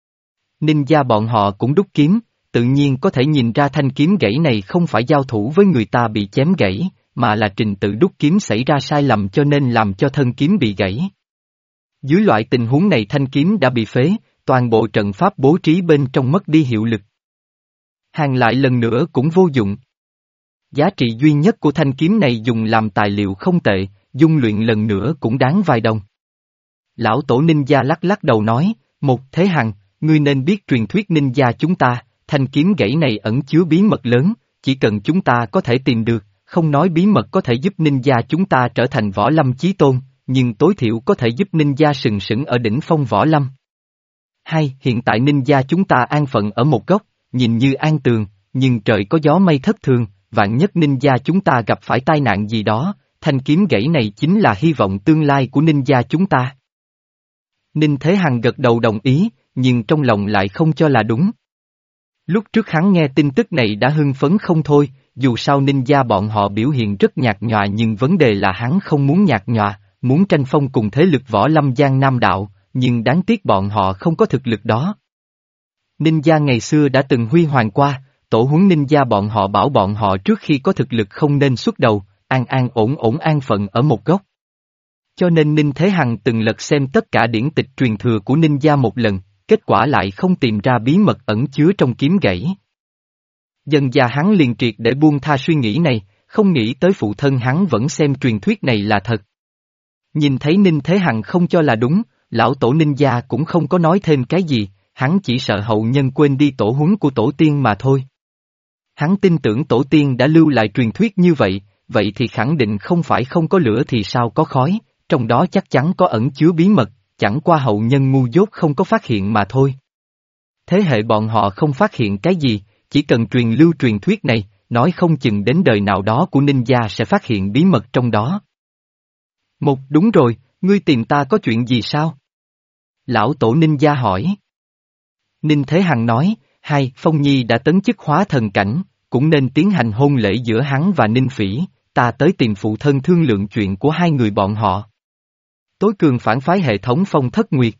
Ninja bọn họ cũng đúc kiếm, tự nhiên có thể nhìn ra thanh kiếm gãy này không phải giao thủ với người ta bị chém gãy, mà là trình tự đúc kiếm xảy ra sai lầm cho nên làm cho thân kiếm bị gãy. Dưới loại tình huống này thanh kiếm đã bị phế, toàn bộ trận pháp bố trí bên trong mất đi hiệu lực. Hàng lại lần nữa cũng vô dụng. Giá trị duy nhất của thanh kiếm này dùng làm tài liệu không tệ, dung luyện lần nữa cũng đáng vài đồng. Lão tổ ninja lắc lắc đầu nói, một Thế Hằng, ngươi nên biết truyền thuyết ninja chúng ta, thanh kiếm gãy này ẩn chứa bí mật lớn, chỉ cần chúng ta có thể tìm được, không nói bí mật có thể giúp ninja chúng ta trở thành võ lâm chí tôn, nhưng tối thiểu có thể giúp ninja sừng sững ở đỉnh phong võ lâm. Hai, hiện tại ninja chúng ta an phận ở một góc, nhìn như an tường, nhưng trời có gió mây thất thường, vạn nhất ninja chúng ta gặp phải tai nạn gì đó, thanh kiếm gãy này chính là hy vọng tương lai của ninja chúng ta. Ninh Thế Hằng gật đầu đồng ý, nhưng trong lòng lại không cho là đúng. Lúc trước hắn nghe tin tức này đã hưng phấn không thôi, dù sao ninja bọn họ biểu hiện rất nhạt nhòa nhưng vấn đề là hắn không muốn nhạt nhòa, muốn tranh phong cùng thế lực võ lâm Giang Nam đạo, nhưng đáng tiếc bọn họ không có thực lực đó. Ninja ngày xưa đã từng huy hoàng qua, tổ huấn ninja bọn họ bảo bọn họ trước khi có thực lực không nên xuất đầu, an an ổn ổn an phận ở một góc. Cho nên Ninh Thế Hằng từng lật xem tất cả điển tịch truyền thừa của ninja một lần, kết quả lại không tìm ra bí mật ẩn chứa trong kiếm gãy. Dần già hắn liền triệt để buông tha suy nghĩ này, không nghĩ tới phụ thân hắn vẫn xem truyền thuyết này là thật. Nhìn thấy Ninh Thế Hằng không cho là đúng, lão tổ ninja cũng không có nói thêm cái gì, hắn chỉ sợ hậu nhân quên đi tổ huấn của tổ tiên mà thôi. Hắn tin tưởng tổ tiên đã lưu lại truyền thuyết như vậy, vậy thì khẳng định không phải không có lửa thì sao có khói, trong đó chắc chắn có ẩn chứa bí mật, chẳng qua hậu nhân ngu dốt không có phát hiện mà thôi. Thế hệ bọn họ không phát hiện cái gì, chỉ cần truyền lưu truyền thuyết này, nói không chừng đến đời nào đó của ninja sẽ phát hiện bí mật trong đó. Một, đúng rồi, ngươi tìm ta có chuyện gì sao? Lão tổ ninja hỏi. Ninh Thế Hằng nói, hai, Phong Nhi đã tấn chức hóa thần cảnh, cũng nên tiến hành hôn lễ giữa hắn và Ninh Phỉ, ta tới tìm phụ thân thương lượng chuyện của hai người bọn họ. Tối cường phản phái hệ thống Phong Thất Nguyệt.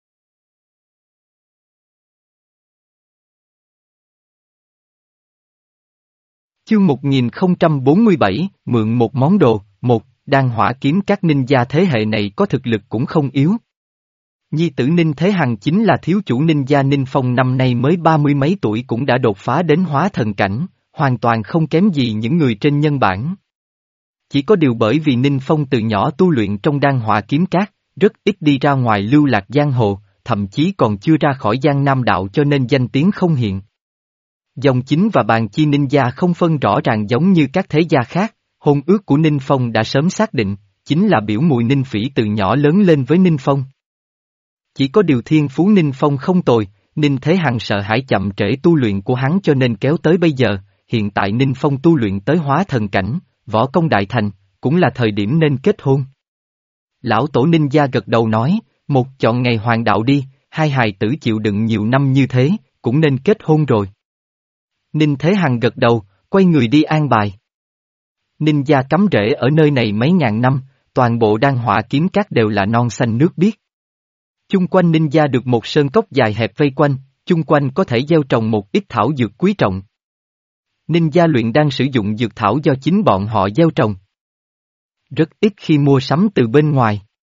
Chương một nghìn không trăm bốn mươi bảy, mượn một món đồ, một, đan hỏa kiếm các ninja thế hệ này có thực lực cũng không yếu. Nhi tử Ninh Thế Hằng chính là thiếu chủ ninja Ninh Phong năm nay mới ba mươi mấy tuổi cũng đã đột phá đến hóa thần cảnh, hoàn toàn không kém gì những người trên nhân bản. Chỉ có điều bởi vì Ninh Phong từ nhỏ tu luyện trong đan hỏa kiếm cát, rất ít đi ra ngoài lưu lạc giang hồ, thậm chí còn chưa ra khỏi Giang Nam đạo cho nên danh tiếng không hiện. Dòng chính và bàn chi ninja không phân rõ ràng giống như các thế gia khác, hôn ước của Ninh Phong đã sớm xác định, chính là biểu mùi Ninh Phỉ từ nhỏ lớn lên với Ninh Phong. Chỉ có điều thiên phú Ninh Phong không tồi, Ninh Thế Hằng sợ hãi chậm trễ tu luyện của hắn cho nên kéo tới bây giờ, hiện tại Ninh Phong tu luyện tới hóa thần cảnh, võ công đại thành, cũng là thời điểm nên kết hôn. Lão tổ ninja gật đầu nói, một chọn ngày hoàng đạo đi, hai hài tử chịu đựng nhiều năm như thế, cũng nên kết hôn rồi. Ninh Thế Hằng gật đầu, quay người đi an bài. Ninja cắm rễ ở nơi này mấy ngàn năm, toàn bộ đan hỏa kiếm cát đều là non xanh nước biếc. Chung quanh ninja được một sơn cốc dài hẹp vây quanh, chung quanh có thể gieo trồng một ít thảo dược quý trọng. Ninja luyện đang sử dụng dược thảo do chính bọn họ gieo trồng. Rất ít khi mua sắm từ bên ngoài.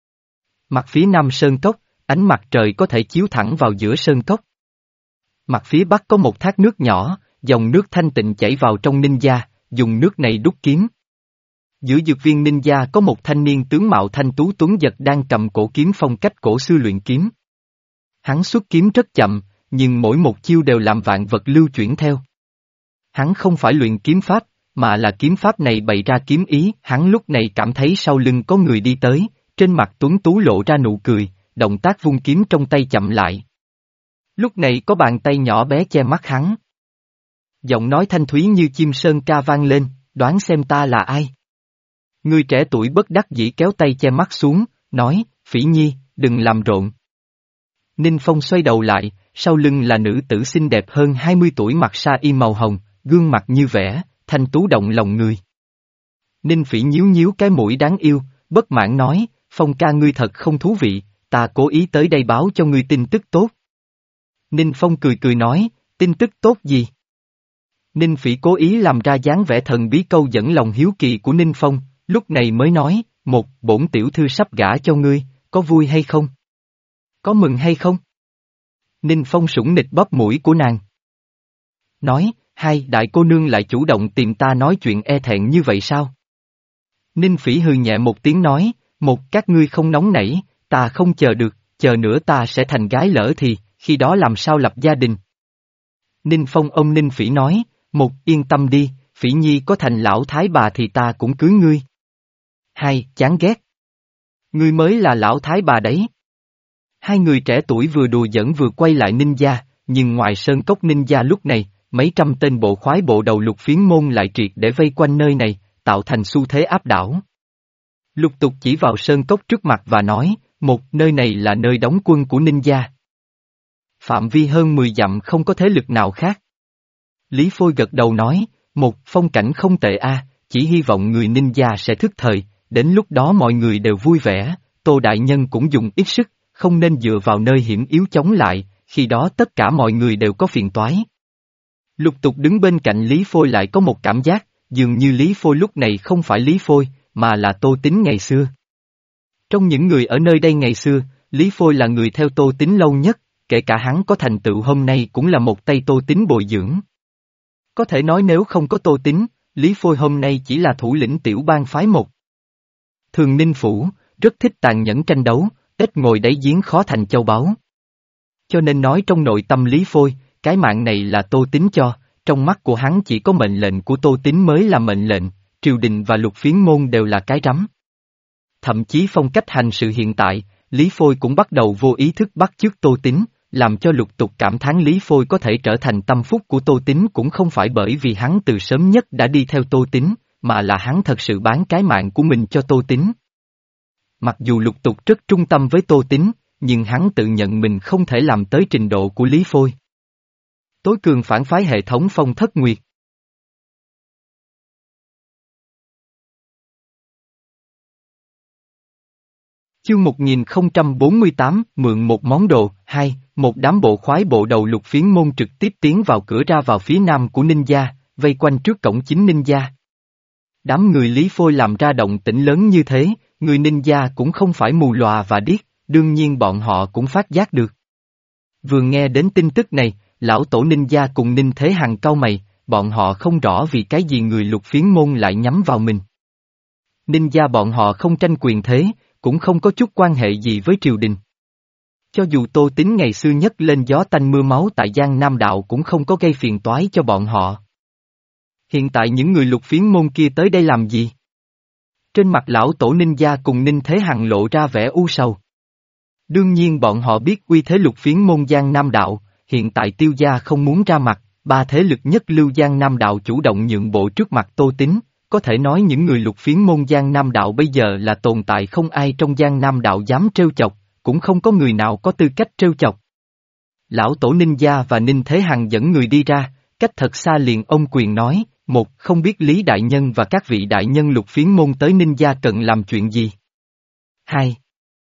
Mặt phía nam sơn cốc, ánh mặt trời có thể chiếu thẳng vào giữa sơn cốc. Mặt phía bắc có một thác nước nhỏ, dòng nước thanh tịnh chảy vào trong ninja, dùng nước này đúc kiếm. Giữa dược viên ninja có một thanh niên tướng mạo thanh tú tuấn giật đang cầm cổ kiếm phong cách cổ xưa luyện kiếm. Hắn xuất kiếm rất chậm, nhưng mỗi một chiêu đều làm vạn vật lưu chuyển theo. Hắn không phải luyện kiếm pháp, mà là kiếm pháp này bày ra kiếm ý. Hắn lúc này cảm thấy sau lưng có người đi tới, trên mặt tuấn tú lộ ra nụ cười, động tác vung kiếm trong tay chậm lại. Lúc này có bàn tay nhỏ bé che mắt hắn. Giọng nói thanh thúy như chim sơn ca vang lên, đoán xem ta là ai. Người trẻ tuổi bất đắc dĩ kéo tay che mắt xuống, nói, Phỉ Nhi, đừng làm rộn. Ninh Phong xoay đầu lại, sau lưng là nữ tử xinh đẹp hơn hai mươi tuổi mặc sa y màu hồng, gương mặt như vẽ, thanh tú động lòng người. Ninh Phỉ nhíu nhíu cái mũi đáng yêu, bất mãn nói, Phong ca ngươi thật không thú vị, ta cố ý tới đây báo cho ngươi tin tức tốt. Ninh Phong cười cười nói, tin tức tốt gì? Ninh Phỉ cố ý làm ra dáng vẻ thần bí câu dẫn lòng hiếu kỳ của Ninh Phong, lúc này mới nói, một, bổn tiểu thư sắp gả cho ngươi, có vui hay không? Có mừng hay không? Ninh Phong sủng nịch bóp mũi của nàng. Nói, hai, đại cô nương lại chủ động tìm ta nói chuyện e thẹn như vậy sao? Ninh Phỉ hừ nhẹ một tiếng nói, một, các ngươi không nóng nảy, ta không chờ được, chờ nữa ta sẽ thành gái lỡ thì, khi đó làm sao lập gia đình? Ninh Phong ôm Ninh Phỉ nói, một, yên tâm đi, Phỉ Nhi có thành lão thái bà thì ta cũng cưới ngươi. Hai, chán ghét. Ngươi mới là lão thái bà đấy. Hai người trẻ tuổi vừa đùa giỡn vừa quay lại Ninh gia, nhưng ngoài sơn cốc Ninh gia lúc này, mấy trăm tên bộ khoái bộ đầu Lục Phiến môn lại triệt để vây quanh nơi này, tạo thành xu thế áp đảo. Lục Tục chỉ vào sơn cốc trước mặt và nói, một, nơi này là nơi đóng quân của Ninh gia. Phạm vi hơn mười dặm không có thế lực nào khác. Lý Phôi gật đầu nói, một, phong cảnh không tệ a, chỉ hy vọng người Ninh gia sẽ thức thời, đến lúc đó mọi người đều vui vẻ, Tô Đại Nhân cũng dùng ít sức, không nên dựa vào nơi hiểm yếu chống lại, khi đó tất cả mọi người đều có phiền toái. Lục Tục đứng bên cạnh Lý Phôi lại có một cảm giác, dường như Lý Phôi lúc này không phải Lý Phôi, mà là Tô Tín ngày xưa. Trong những người ở nơi đây ngày xưa, Lý Phôi là người theo Tô Tín lâu nhất, kể cả hắn có thành tựu hôm nay cũng là một tay Tô Tín bồi dưỡng. Có thể nói nếu không có Tô Tín, Lý Phôi hôm nay chỉ là thủ lĩnh tiểu bang phái một. Thường Ninh Phủ, rất thích tàn nhẫn tranh đấu, ít ngồi đáy giếng khó thành châu báu. Cho nên nói trong nội tâm Lý Phôi, cái mạng này là Tô Tín cho, trong mắt của hắn chỉ có mệnh lệnh của Tô Tín mới là mệnh lệnh, triều đình và Lục Phiến môn đều là cái rắm. Thậm chí phong cách hành sự hiện tại, Lý Phôi cũng bắt đầu vô ý thức bắt chước Tô Tín, làm cho Lục Tục cảm thán Lý Phôi có thể trở thành tâm phúc của Tô Tín cũng không phải bởi vì hắn từ sớm nhất đã đi theo Tô Tín, mà là hắn thật sự bán cái mạng của mình cho Tô Tín. Mặc dù Lục Tục rất trung tâm với Tô Tín, nhưng hắn tự nhận mình không thể làm tới trình độ của Lý Phôi. Tối cường phản phái hệ thống Phong Thất Nguyệt. Chương một nghìn không trăm bốn mươi tám, mượn một món đồ, hai, một đám bộ khoái bộ đầu Lục Phiến môn trực tiếp tiến vào cửa ra vào phía nam của Ninh gia, vây quanh trước cổng chính Ninh gia. Đám người Lý Phôi làm ra động tĩnh lớn như thế, người Ninh gia cũng không phải mù lòa và điếc, đương nhiên bọn họ cũng phát giác được. Vừa nghe đến tin tức này, lão tổ Ninh gia cùng Ninh Thế Hằng cau mày, bọn họ không rõ vì cái gì người Lục Phiến môn lại nhắm vào mình. Ninh gia bọn họ không tranh quyền thế, cũng không có chút quan hệ gì với triều đình. Cho dù Tô Tín ngày xưa nhất lên gió tanh mưa máu tại Giang Nam Đạo cũng không có gây phiền toái cho bọn họ. Hiện tại những người Lục Phiến môn kia tới đây làm gì? Trên mặt lão tổ Ninh gia cùng Ninh Thế Hằng lộ ra vẻ u sầu. Đương nhiên bọn họ biết uy thế Lục Phiến môn Giang Nam Đạo, hiện tại Tiêu gia không muốn ra mặt, ba thế lực nhất lưu Giang Nam Đạo chủ động nhượng bộ trước mặt Tô Tín, có thể nói những người Lục Phiến môn Giang Nam Đạo bây giờ là tồn tại không ai trong Giang Nam Đạo dám trêu chọc, cũng không có người nào có tư cách trêu chọc. Lão tổ Ninh gia và Ninh Thế Hằng dẫn người đi ra, cách thật xa liền ông quyền nói, một, không biết Lý Đại Nhân và các vị đại nhân Lục Phiến môn tới Ninh gia cần làm chuyện gì. Hai,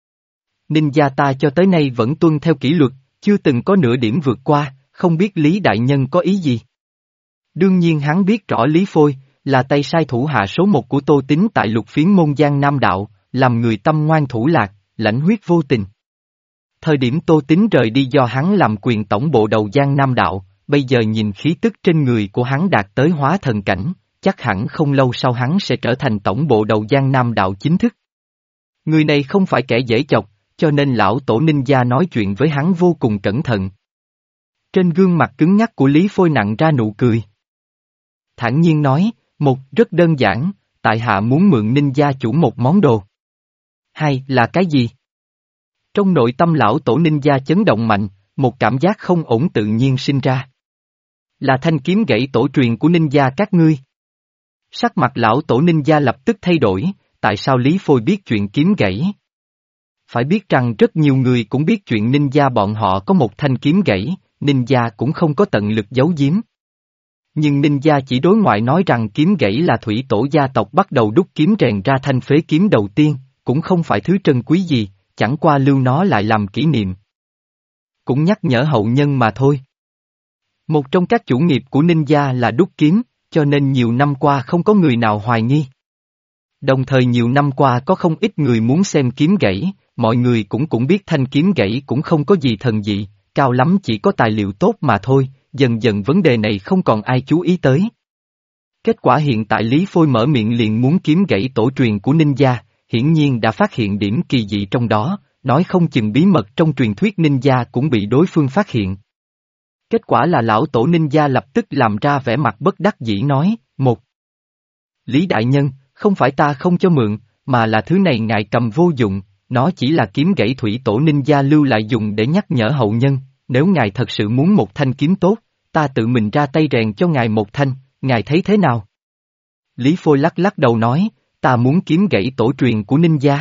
Ninh gia ta cho tới nay vẫn tuân theo kỷ luật, chưa từng có nửa điểm vượt qua, không biết Lý Đại Nhân có ý gì. Đương nhiên hắn biết rõ Lý Phôi, là tay sai thủ hạ số một của Tô Tín tại Lục Phiến môn Giang Nam Đạo, làm người tâm ngoan thủ lạc, lãnh huyết vô tình. Thời điểm Tô Tín rời đi do hắn làm quyền tổng bộ đầu Giang Nam Đạo, bây giờ nhìn khí tức trên người của hắn đạt tới hóa thần cảnh, chắc hẳn không lâu sau hắn sẽ trở thành tổng bộ đầu Giang Nam Đạo chính thức. Người này không phải kẻ dễ chọc, cho nên lão tổ Ninh gia nói chuyện với hắn vô cùng cẩn thận. Trên gương mặt cứng nhắc của Lý Phôi nặng ra nụ cười. Thản nhiên nói, một, rất đơn giản, tại hạ muốn mượn Ninh gia chủ một món đồ. Hai, là cái gì? Trong nội tâm lão tổ Ninh gia chấn động mạnh, một cảm giác không ổn tự nhiên sinh ra. Là thanh kiếm gãy tổ truyền của Ninh gia các ngươi. Sắc mặt lão tổ Ninh gia lập tức thay đổi, tại sao Lý Phôi biết chuyện kiếm gãy? Phải biết rằng rất nhiều người cũng biết chuyện Ninh gia bọn họ có một thanh kiếm gãy, Ninh gia cũng không có tận lực giấu giếm. Nhưng Ninh gia chỉ đối ngoại nói rằng kiếm gãy là thủy tổ gia tộc bắt đầu đúc kiếm rèn ra thanh phế kiếm đầu tiên, cũng không phải thứ trân quý gì, chẳng qua lưu nó lại làm kỷ niệm. Cũng nhắc nhở hậu nhân mà thôi. Một trong các chủ nghiệp của ninja là đúc kiếm, cho nên nhiều năm qua không có người nào hoài nghi. Đồng thời nhiều năm qua có không ít người muốn xem kiếm gãy, mọi người cũng cũng biết thanh kiếm gãy cũng không có gì thần dị, cao lắm chỉ có tài liệu tốt mà thôi, dần dần vấn đề này không còn ai chú ý tới. Kết quả hiện tại Lý Phôi mở miệng liền muốn kiếm gãy tổ truyền của ninja, hiển nhiên đã phát hiện điểm kỳ dị trong đó, nói không chừng bí mật trong truyền thuyết ninja cũng bị đối phương phát hiện. Kết quả là lão tổ ninja lập tức làm ra vẻ mặt bất đắc dĩ nói, một. Lý đại nhân, không phải ta không cho mượn, mà là thứ này ngài cầm vô dụng, nó chỉ là kiếm gãy thủy tổ ninja lưu lại dùng để nhắc nhở hậu nhân, nếu ngài thật sự muốn một thanh kiếm tốt, ta tự mình ra tay rèn cho ngài một thanh, ngài thấy thế nào? Lý Phôi lắc lắc đầu nói, ta muốn kiếm gãy tổ truyền của ninja.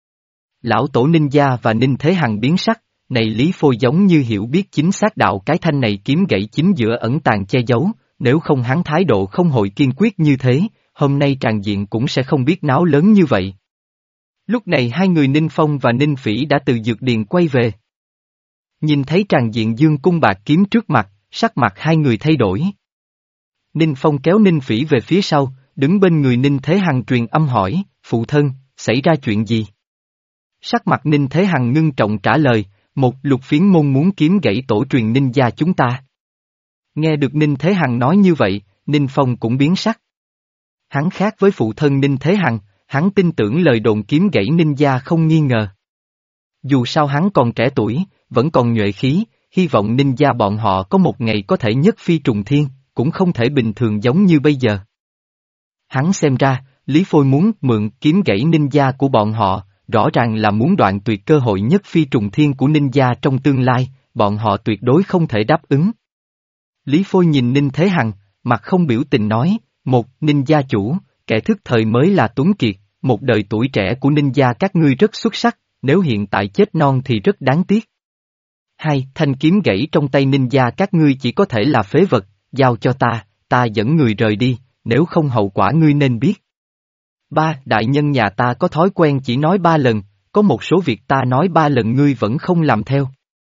Lão tổ ninja và Ninh Thế Hằng biến sắc, này Lý Phôi giống như hiểu biết chính xác đạo cái thanh này kiếm gãy chính giữa ẩn tàng che giấu, nếu không hắn thái độ không hội kiên quyết như thế, hôm nay tràng diện cũng sẽ không biết náo lớn như vậy. Lúc này hai người Ninh Phong và Ninh Phỉ đã từ dược điền quay về. Nhìn thấy tràng diện dương cung bạc kiếm trước mặt, sắc mặt hai người thay đổi. Ninh Phong kéo Ninh Phỉ về phía sau, đứng bên người Ninh Thế Hằng truyền âm hỏi, phụ thân, xảy ra chuyện gì? Sắc mặt Ninh Thế Hằng ngưng trọng trả lời, một Lục Phiến môn muốn kiếm gãy tổ truyền ninja chúng ta. Nghe được Ninh Thế Hằng nói như vậy, Ninh Phong cũng biến sắc. Hắn khác với phụ thân Ninh Thế Hằng, hắn tin tưởng lời đồn kiếm gãy ninja không nghi ngờ. Dù sao hắn còn trẻ tuổi, vẫn còn nhuệ khí, hy vọng ninja bọn họ có một ngày có thể nhất phi trùng thiên, cũng không thể bình thường giống như bây giờ. Hắn xem ra, Lý Phôi muốn mượn kiếm gãy ninja của bọn họ, rõ ràng là muốn đoạn tuyệt cơ hội nhất phi trùng thiên của ninja trong tương lai, bọn họ tuyệt đối không thể đáp ứng. Lý Phôi nhìn Ninh Thế Hằng, mặt không biểu tình nói, một, ninja chủ, kẻ thức thời mới là Tuấn Kiệt, một đời tuổi trẻ của ninja các ngươi rất xuất sắc, nếu hiện tại chết non thì rất đáng tiếc. Hai, thanh kiếm gãy trong tay ninja các ngươi chỉ có thể là phế vật, giao cho ta, ta dẫn người rời đi, nếu không hậu quả ngươi nên biết. Ba, đại nhân nhà ta có thói quen chỉ nói ba lần, có một số việc ta nói ba lần ngươi vẫn không làm theo.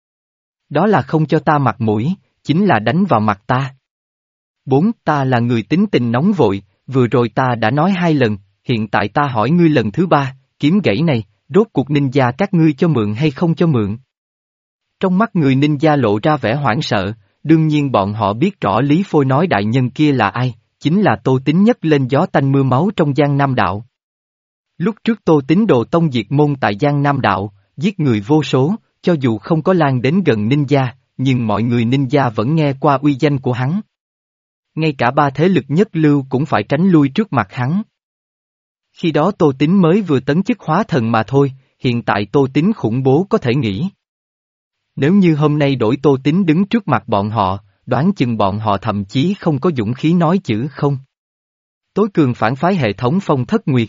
Đó là không cho ta mặt mũi, chính là đánh vào mặt ta. Bốn, ta là người tính tình nóng vội, vừa rồi ta đã nói hai lần, hiện tại ta hỏi ngươi lần thứ ba, kiếm gãy này, rốt cuộc ninja các ngươi cho mượn hay không cho mượn? Trong mắt người ninja lộ ra vẻ hoảng sợ, đương nhiên bọn họ biết rõ Lý Phôi nói đại nhân kia là ai, chính là Tô Tín nhất lên gió tanh mưa máu trong Giang Nam Đạo. Lúc trước Tô Tín đồ tông diệt môn tại Giang Nam Đạo, giết người vô số, cho dù không có lan đến gần ninja, nhưng mọi người ninja vẫn nghe qua uy danh của hắn. Ngay cả ba thế lực nhất lưu cũng phải tránh lui trước mặt hắn. Khi đó Tô Tín mới vừa tấn chức hóa thần mà thôi, hiện tại Tô Tín khủng bố có thể nghĩ. Nếu như hôm nay đổi Tô Tín đứng trước mặt bọn họ, đoán chừng bọn họ thậm chí không có dũng khí nói chữ không. Tối cường phản phái hệ thống Phong Thất Nguyệt.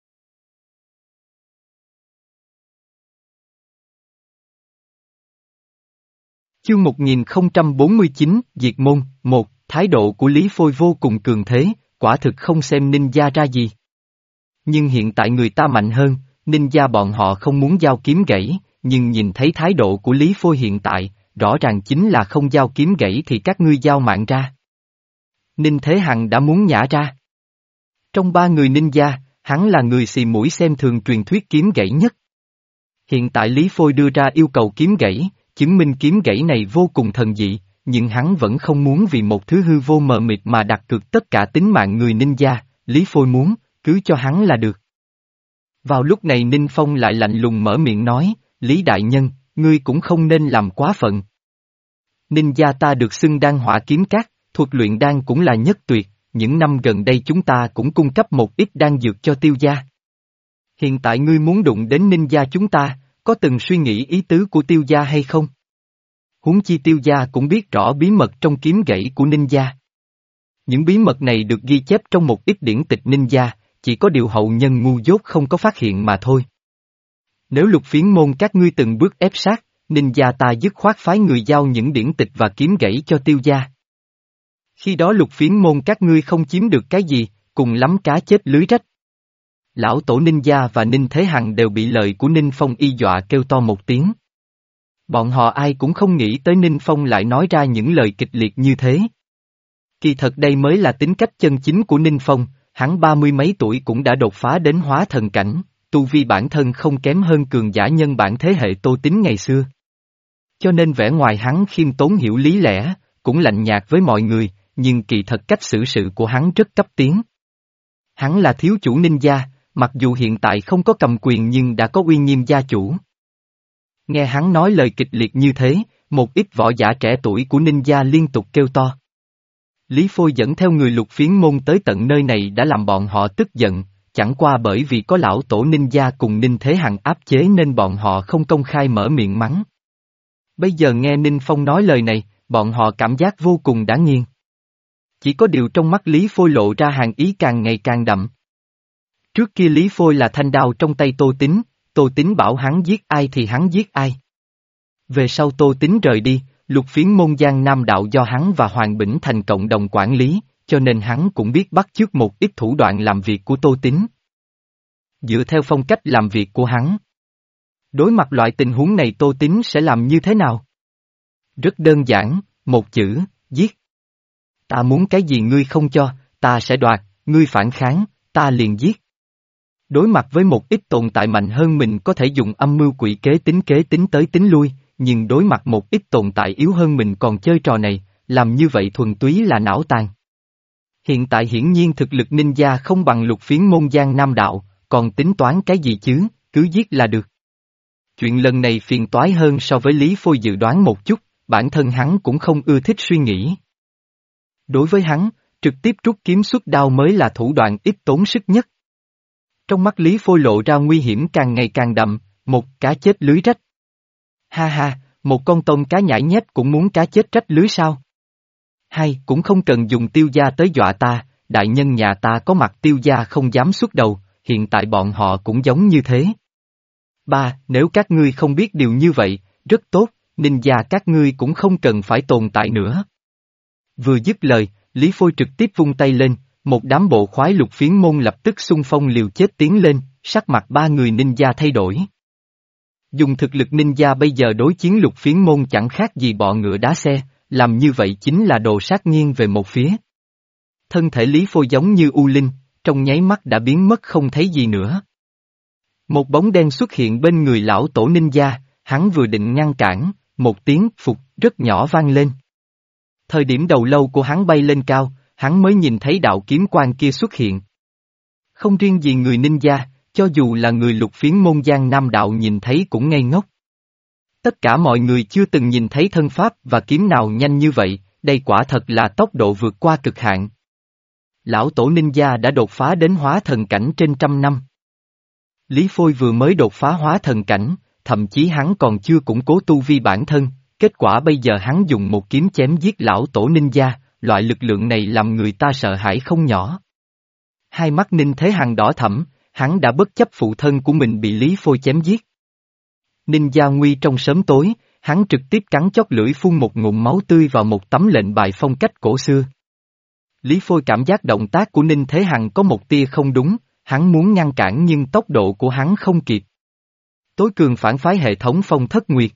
Chương một nghìn không trăm bốn mươi chín, Diệt Môn, một, thái độ của Lý Phôi vô cùng cường thế, quả thực không xem ninja ra gì. Nhưng hiện tại người ta mạnh hơn, ninja bọn họ không muốn giao kiếm gãy, nhưng nhìn thấy thái độ của Lý Phôi hiện tại, rõ ràng chính là không giao kiếm gãy thì các ngươi giao mạng ra. Ninh Thế Hằng đã muốn nhả ra. Trong ba người ninja, hắn là người xì mũi xem thường truyền thuyết kiếm gãy nhất. Hiện tại Lý Phôi đưa ra yêu cầu kiếm gãy, chứng minh kiếm gãy này vô cùng thần dị, nhưng hắn vẫn không muốn vì một thứ hư vô mờ mịt mà đặt cược tất cả tính mạng người ninja, Lý Phôi muốn, cứ cho hắn là được. Vào lúc này Ninh Phong lại lạnh lùng mở miệng nói, Lý Đại Nhân, ngươi cũng không nên làm quá phận. Ninja ta được xưng đan hỏa kiếm cát, thuật luyện đan cũng là nhất tuyệt, những năm gần đây chúng ta cũng cung cấp một ít đan dược cho tiêu gia. Hiện tại ngươi muốn đụng đến ninja chúng ta, có từng suy nghĩ ý tứ của tiêu gia hay không? Huống chi tiêu gia cũng biết rõ bí mật trong kiếm gãy của ninja. Những bí mật này được ghi chép trong một ít điển tịch ninja, chỉ có điều hậu nhân ngu dốt không có phát hiện mà thôi. Nếu Lục Phiến môn các ngươi từng bước ép sát, ninja ta dứt khoát phái người giao những điển tịch và kiếm gãy cho tiêu gia. Khi đó Lục Phiến môn các ngươi không chiếm được cái gì, cùng lắm cá chết lưới rách. Lão tổ Ninja và Ninh Thế Hằng đều bị lời của Ninh Phong y dọa kêu to một tiếng. Bọn họ ai cũng không nghĩ tới Ninh Phong lại nói ra những lời kịch liệt như thế. Kỳ thật đây mới là tính cách chân chính của Ninh Phong, hắn ba mươi mấy tuổi cũng đã đột phá đến hóa thần cảnh, tu vi bản thân không kém hơn cường giả nhân bản thế hệ Tô Tín ngày xưa. Cho nên vẻ ngoài hắn khiêm tốn hiểu lý lẽ, cũng lạnh nhạt với mọi người, nhưng kỳ thật cách xử sự của hắn rất cấp tiến. Hắn là thiếu chủ ninja, mặc dù hiện tại không có cầm quyền nhưng đã có uy nghiêm gia chủ. Nghe hắn nói lời kịch liệt như thế, một ít võ giả trẻ tuổi của ninja liên tục kêu to. Lý Phôi dẫn theo người Lục Phiến môn tới tận nơi này đã làm bọn họ tức giận, chẳng qua bởi vì có lão tổ ninja cùng Ninh Thế Hằng áp chế nên bọn họ không công khai mở miệng mắng. Bây giờ nghe Ninh Phong nói lời này, bọn họ cảm giác vô cùng đáng nghiêng. Chỉ có điều trong mắt Lý Phôi lộ ra hàng ý càng ngày càng đậm. Trước kia Lý Phôi là thanh đao trong tay Tô Tín, Tô Tín bảo hắn giết ai thì hắn giết ai. Về sau Tô Tín rời đi, Lục Phiến môn Giang Nam đạo do hắn và Hoàng Bỉnh Thành cộng đồng quản lý, cho nên hắn cũng biết bắt chước một ít thủ đoạn làm việc của Tô Tín. Dựa theo phong cách làm việc của hắn, đối mặt loại tình huống này Tô Tín sẽ làm như thế nào? Rất đơn giản, một chữ, giết. Ta muốn cái gì ngươi không cho, ta sẽ đoạt, ngươi phản kháng, ta liền giết. Đối mặt với một ít tồn tại mạnh hơn mình có thể dùng âm mưu quỷ kế tính kế tính tới tính lui, nhưng đối mặt một ít tồn tại yếu hơn mình còn chơi trò này, làm như vậy thuần túy là não tàn. Hiện tại hiển nhiên thực lực ninja không bằng Lục Phiến môn Giang Nam đạo, còn tính toán cái gì chứ, cứ giết là được. Chuyện lần này phiền toái hơn so với Lý Phôi dự đoán một chút, bản thân hắn cũng không ưa thích suy nghĩ. Đối với hắn, trực tiếp rút kiếm xuất đao mới là thủ đoạn ít tốn sức nhất. Trong mắt Lý Phôi lộ ra nguy hiểm càng ngày càng đậm, một cá chết lưới rách. Ha ha, một con tôm cá nhảy nhép cũng muốn cá chết rách lưới sao? Hai, cũng không cần dùng tiêu gia tới dọa ta, đại nhân nhà ta có mặt tiêu gia không dám xuất đầu, hiện tại bọn họ cũng giống như thế. Ba, nếu các ngươi không biết điều như vậy, rất tốt, ninja các ngươi cũng không cần phải tồn tại nữa. Vừa dứt lời, Lý Phôi trực tiếp vung tay lên, một đám bộ khoái Lục Phiến môn lập tức xung phong liều chết tiến lên, sắc mặt ba người ninja thay đổi. Dùng thực lực ninja bây giờ đối chiến Lục Phiến môn chẳng khác gì bọ ngựa đá xe, làm như vậy chính là đồ sát nghiêng về một phía. Thân thể Lý Phôi giống như u linh, trong nháy mắt đã biến mất không thấy gì nữa. Một bóng đen xuất hiện bên người lão tổ ninja, hắn vừa định ngăn cản, một tiếng phục rất nhỏ vang lên. Thời điểm đầu lâu của hắn bay lên cao, hắn mới nhìn thấy đạo kiếm quang kia xuất hiện. Không riêng gì người ninja, cho dù là người Lục Phiến môn Giang Nam đạo nhìn thấy cũng ngây ngốc. Tất cả mọi người chưa từng nhìn thấy thân pháp và kiếm nào nhanh như vậy, đây quả thật là tốc độ vượt qua cực hạn. Lão tổ ninja đã đột phá đến hóa thần cảnh trên trăm năm. Lý Phôi vừa mới đột phá hóa thần cảnh, thậm chí hắn còn chưa củng cố tu vi bản thân, kết quả bây giờ hắn dùng một kiếm chém giết lão tổ ninja, loại lực lượng này làm người ta sợ hãi không nhỏ. Hai mắt Ninh Thế Hằng đỏ thẫm, hắn đã bất chấp phụ thân của mình bị Lý Phôi chém giết. Ninja nguy trong sớm tối, hắn trực tiếp cắn chót lưỡi phun một ngụm máu tươi vào một tấm lệnh bài phong cách cổ xưa. Lý Phôi cảm giác động tác của Ninh Thế Hằng có một tia không đúng, hắn muốn ngăn cản nhưng tốc độ của hắn không kịp. Tối cường phản phái hệ thống Phong Thất Nguyệt.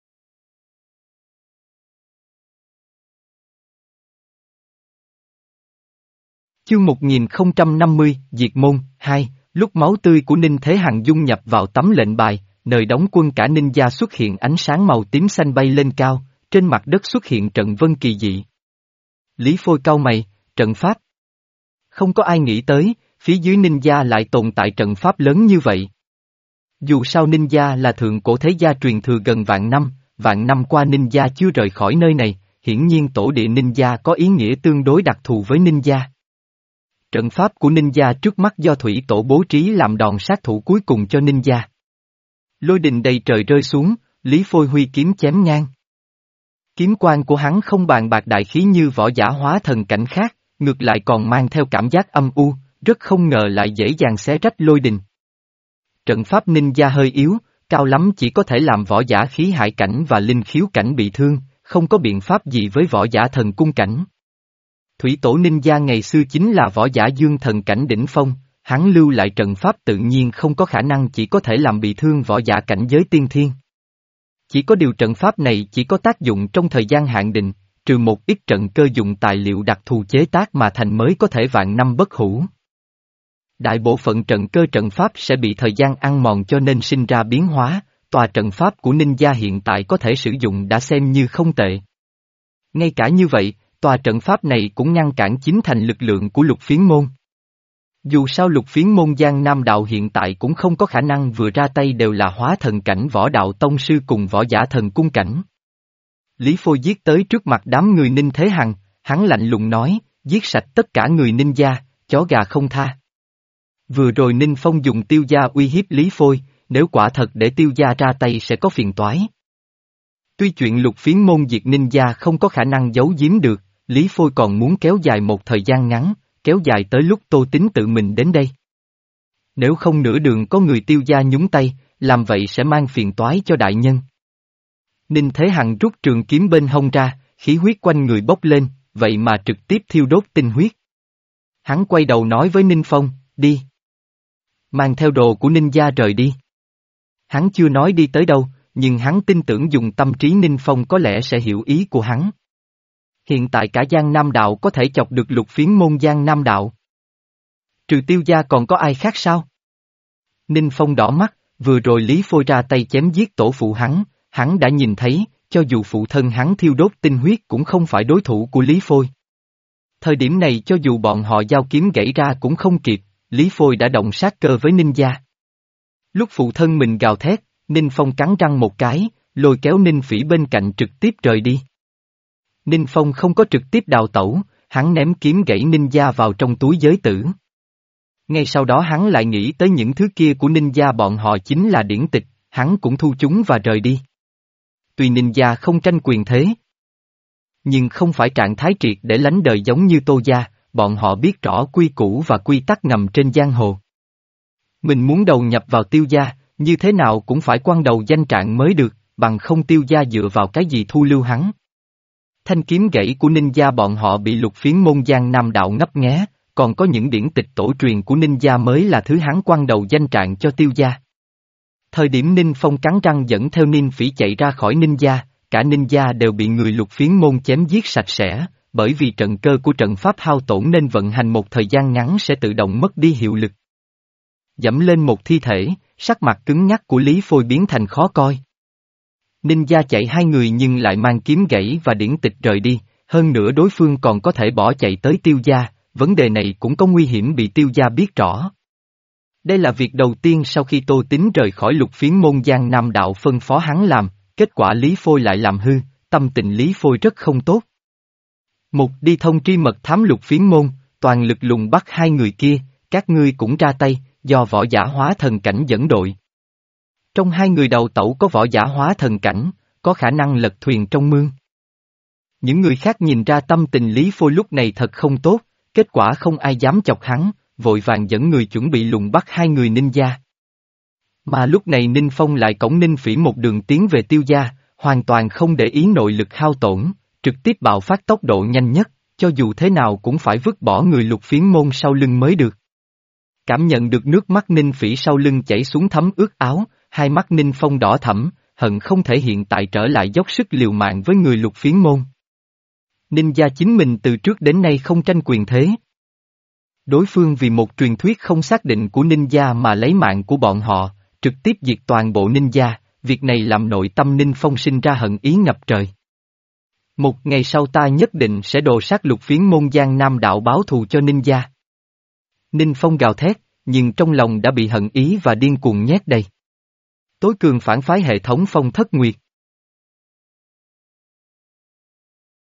Chương một nghìn không trăm năm mươi, Diệt Môn, hai, lúc máu tươi của Ninh Thế Hằng dung nhập vào tấm lệnh bài, nơi đóng quân cả ninja xuất hiện ánh sáng màu tím xanh bay lên cao, trên mặt đất xuất hiện trận vân kỳ dị. Lý Phôi cau mày, trận pháp. Không có ai nghĩ tới, phía dưới ninja lại tồn tại trận pháp lớn như vậy. Dù sao ninja là thượng cổ thế gia truyền thừa gần vạn năm, vạn năm qua ninja chưa rời khỏi nơi này, hiển nhiên tổ địa ninja có ý nghĩa tương đối đặc thù với ninja. Trận pháp của ninja trước mắt do thủy tổ bố trí làm đòn sát thủ cuối cùng cho ninja. Lôi đình đầy trời rơi xuống, Lý Phôi huy kiếm chém ngang. Kiếm quang của hắn không bàn bạc đại khí như võ giả hóa thần cảnh khác, ngược lại còn mang theo cảm giác âm u, rất không ngờ lại dễ dàng xé rách lôi đình. Trận pháp ninja hơi yếu, cao lắm chỉ có thể làm võ giả khí hải cảnh và linh khiếu cảnh bị thương, không có biện pháp gì với võ giả thần cung cảnh. Thủy tổ ninja ngày xưa chính là võ giả dương thần cảnh đỉnh phong, hắn lưu lại trận pháp tự nhiên không có khả năng chỉ có thể làm bị thương võ giả cảnh giới tiên thiên. Chỉ có điều trận pháp này chỉ có tác dụng trong thời gian hạn định, trừ một ít trận cơ dụng tài liệu đặc thù chế tác mà thành mới có thể vạn năm bất hủ. Đại bộ phận trận cơ trận pháp sẽ bị thời gian ăn mòn cho nên sinh ra biến hóa, tòa trận pháp của ninja hiện tại có thể sử dụng đã xem như không tệ. Ngay cả như vậy, tòa trận pháp này cũng ngăn cản chính thành lực lượng của lục phiến môn. Dù sao lục phiến môn Giang Nam đạo hiện tại cũng không có khả năng vừa ra tay đều là hóa thần cảnh võ đạo tông sư cùng võ giả thần cung cảnh. Lý Phôi giết tới trước mặt đám người Ninh Thế Hằng, hắn lạnh lùng nói, giết sạch tất cả người Ninh gia, chó gà không tha. Vừa rồi Ninh Phong dùng Tiêu gia uy hiếp Lý Phôi, nếu quả thật để Tiêu gia ra tay sẽ có phiền toái. Tuy chuyện lục phiến môn diệt Ninh gia không có khả năng giấu giếm được, Lý Phôi còn muốn kéo dài một thời gian ngắn, kéo dài tới lúc Tô Tín tự mình đến đây. Nếu không nửa đường có người Tiêu gia nhúng tay, làm vậy sẽ mang phiền toái cho đại nhân. Ninh Thế Hằng rút trường kiếm bên hông ra, khí huyết quanh người bốc lên, vậy mà trực tiếp thiêu đốt tinh huyết. Hắn quay đầu nói với Ninh Phong, đi. Mang theo đồ của Ninh gia rời đi. Hắn chưa nói đi tới đâu, nhưng hắn tin tưởng dùng tâm trí Ninh Phong có lẽ sẽ hiểu ý của hắn. Hiện tại cả Giang Nam đạo có thể chọc được lục phiến môn Giang Nam đạo. Trừ Tiêu gia còn có ai khác sao? Ninh Phong đỏ mắt, vừa rồi Lý Phôi ra tay chém giết tổ phụ hắn, hắn đã nhìn thấy, cho dù phụ thân hắn thiêu đốt tinh huyết cũng không phải đối thủ của Lý Phôi. Thời điểm này cho dù bọn họ giao kiếm gãy ra cũng không kịp, Lý Phôi đã động sát cơ với Ninh gia. Lúc phụ thân mình gào thét, Ninh Phong cắn răng một cái, lôi kéo Ninh Phỉ bên cạnh trực tiếp rời đi. Ninh Phong không có trực tiếp đào tẩu, hắn ném kiếm gãy Ninh gia vào trong túi giới tử. Ngay sau đó hắn lại nghĩ tới những thứ kia của Ninh gia bọn họ chính là điển tịch, hắn cũng thu chúng và rời đi. Tuy Ninh gia không tranh quyền thế, nhưng không phải trạng thái triệt để lánh đời giống như Tô gia, bọn họ biết rõ quy củ và quy tắc ngầm trên giang hồ. Mình muốn đầu nhập vào Tiêu gia, như thế nào cũng phải quăng đầu danh trạng mới được, bằng không Tiêu gia dựa vào cái gì thu lưu hắn. Thanh kiếm gãy của Ninh gia bọn họ bị lục phiến môn Giang Nam đạo ngấp nghé, còn có những điển tịch tổ truyền của Ninh gia mới là thứ hắn quăng đầu danh trạng cho Tiêu gia. Thời điểm Ninh Phong cắn răng dẫn theo Ninh Phỉ chạy ra khỏi Ninh gia, cả Ninh gia đều bị người lục phiến môn chém giết sạch sẽ, bởi vì trận cơ của trận pháp hao tổn nên vận hành một thời gian ngắn sẽ tự động mất đi hiệu lực. Dẫm lên một thi thể, sắc mặt cứng nhắc của Lý Phôi biến thành khó coi. Ninh gia chạy hai người nhưng lại mang kiếm gãy và điển tịch rời đi, hơn nữa đối phương còn có thể bỏ chạy tới Tiêu gia, vấn đề này cũng có nguy hiểm bị Tiêu gia biết rõ. Đây là việc đầu tiên sau khi Tô Tín rời khỏi lục phiến môn Giang Nam đạo phân phó hắn làm, kết quả Lý Phôi lại làm hư, tâm tình Lý Phôi rất không tốt. Một đi thông tri mật thám lục phiến môn, toàn lực lùng bắt hai người kia, các ngươi cũng ra tay, do võ giả hóa thần cảnh dẫn đội. Trong hai người đầu tẩu có võ giả hóa thần cảnh, có khả năng lật thuyền trong mương. Những người khác nhìn ra tâm tình Lý Phôi lúc này thật không tốt, kết quả không ai dám chọc hắn, vội vàng dẫn người chuẩn bị lùng bắt hai người Ninh gia. Mà lúc này Ninh Phong lại cõng Ninh Phỉ một đường tiến về Tiêu gia, hoàn toàn không để ý nội lực hao tổn, trực tiếp bạo phát tốc độ nhanh nhất, cho dù thế nào cũng phải vứt bỏ người lục phiến môn sau lưng mới được. Cảm nhận được nước mắt Ninh Phỉ sau lưng chảy xuống thấm ướt áo, hai mắt Ninh Phong đỏ thẫm, hận không thể hiện tại trở lại dốc sức liều mạng với người lục phiến môn. Ninh gia chính mình từ trước đến nay không tranh quyền thế. Đối phương vì một truyền thuyết không xác định của Ninh gia mà lấy mạng của bọn họ, trực tiếp diệt toàn bộ Ninh gia, việc này làm nội tâm Ninh Phong sinh ra hận ý ngập trời. Một ngày sau ta nhất định sẽ đồ sát lục phiến môn Giang Nam đạo báo thù cho Ninh gia. Ninh Phong gào thét, nhưng trong lòng đã bị hận ý và điên cuồng nhét đầy. Tối cường phản phái hệ thống Phong Thất Nguyệt.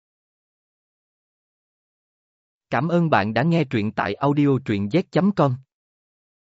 Cảm ơn bạn đã nghe truyện tại audio truyện z chấm com.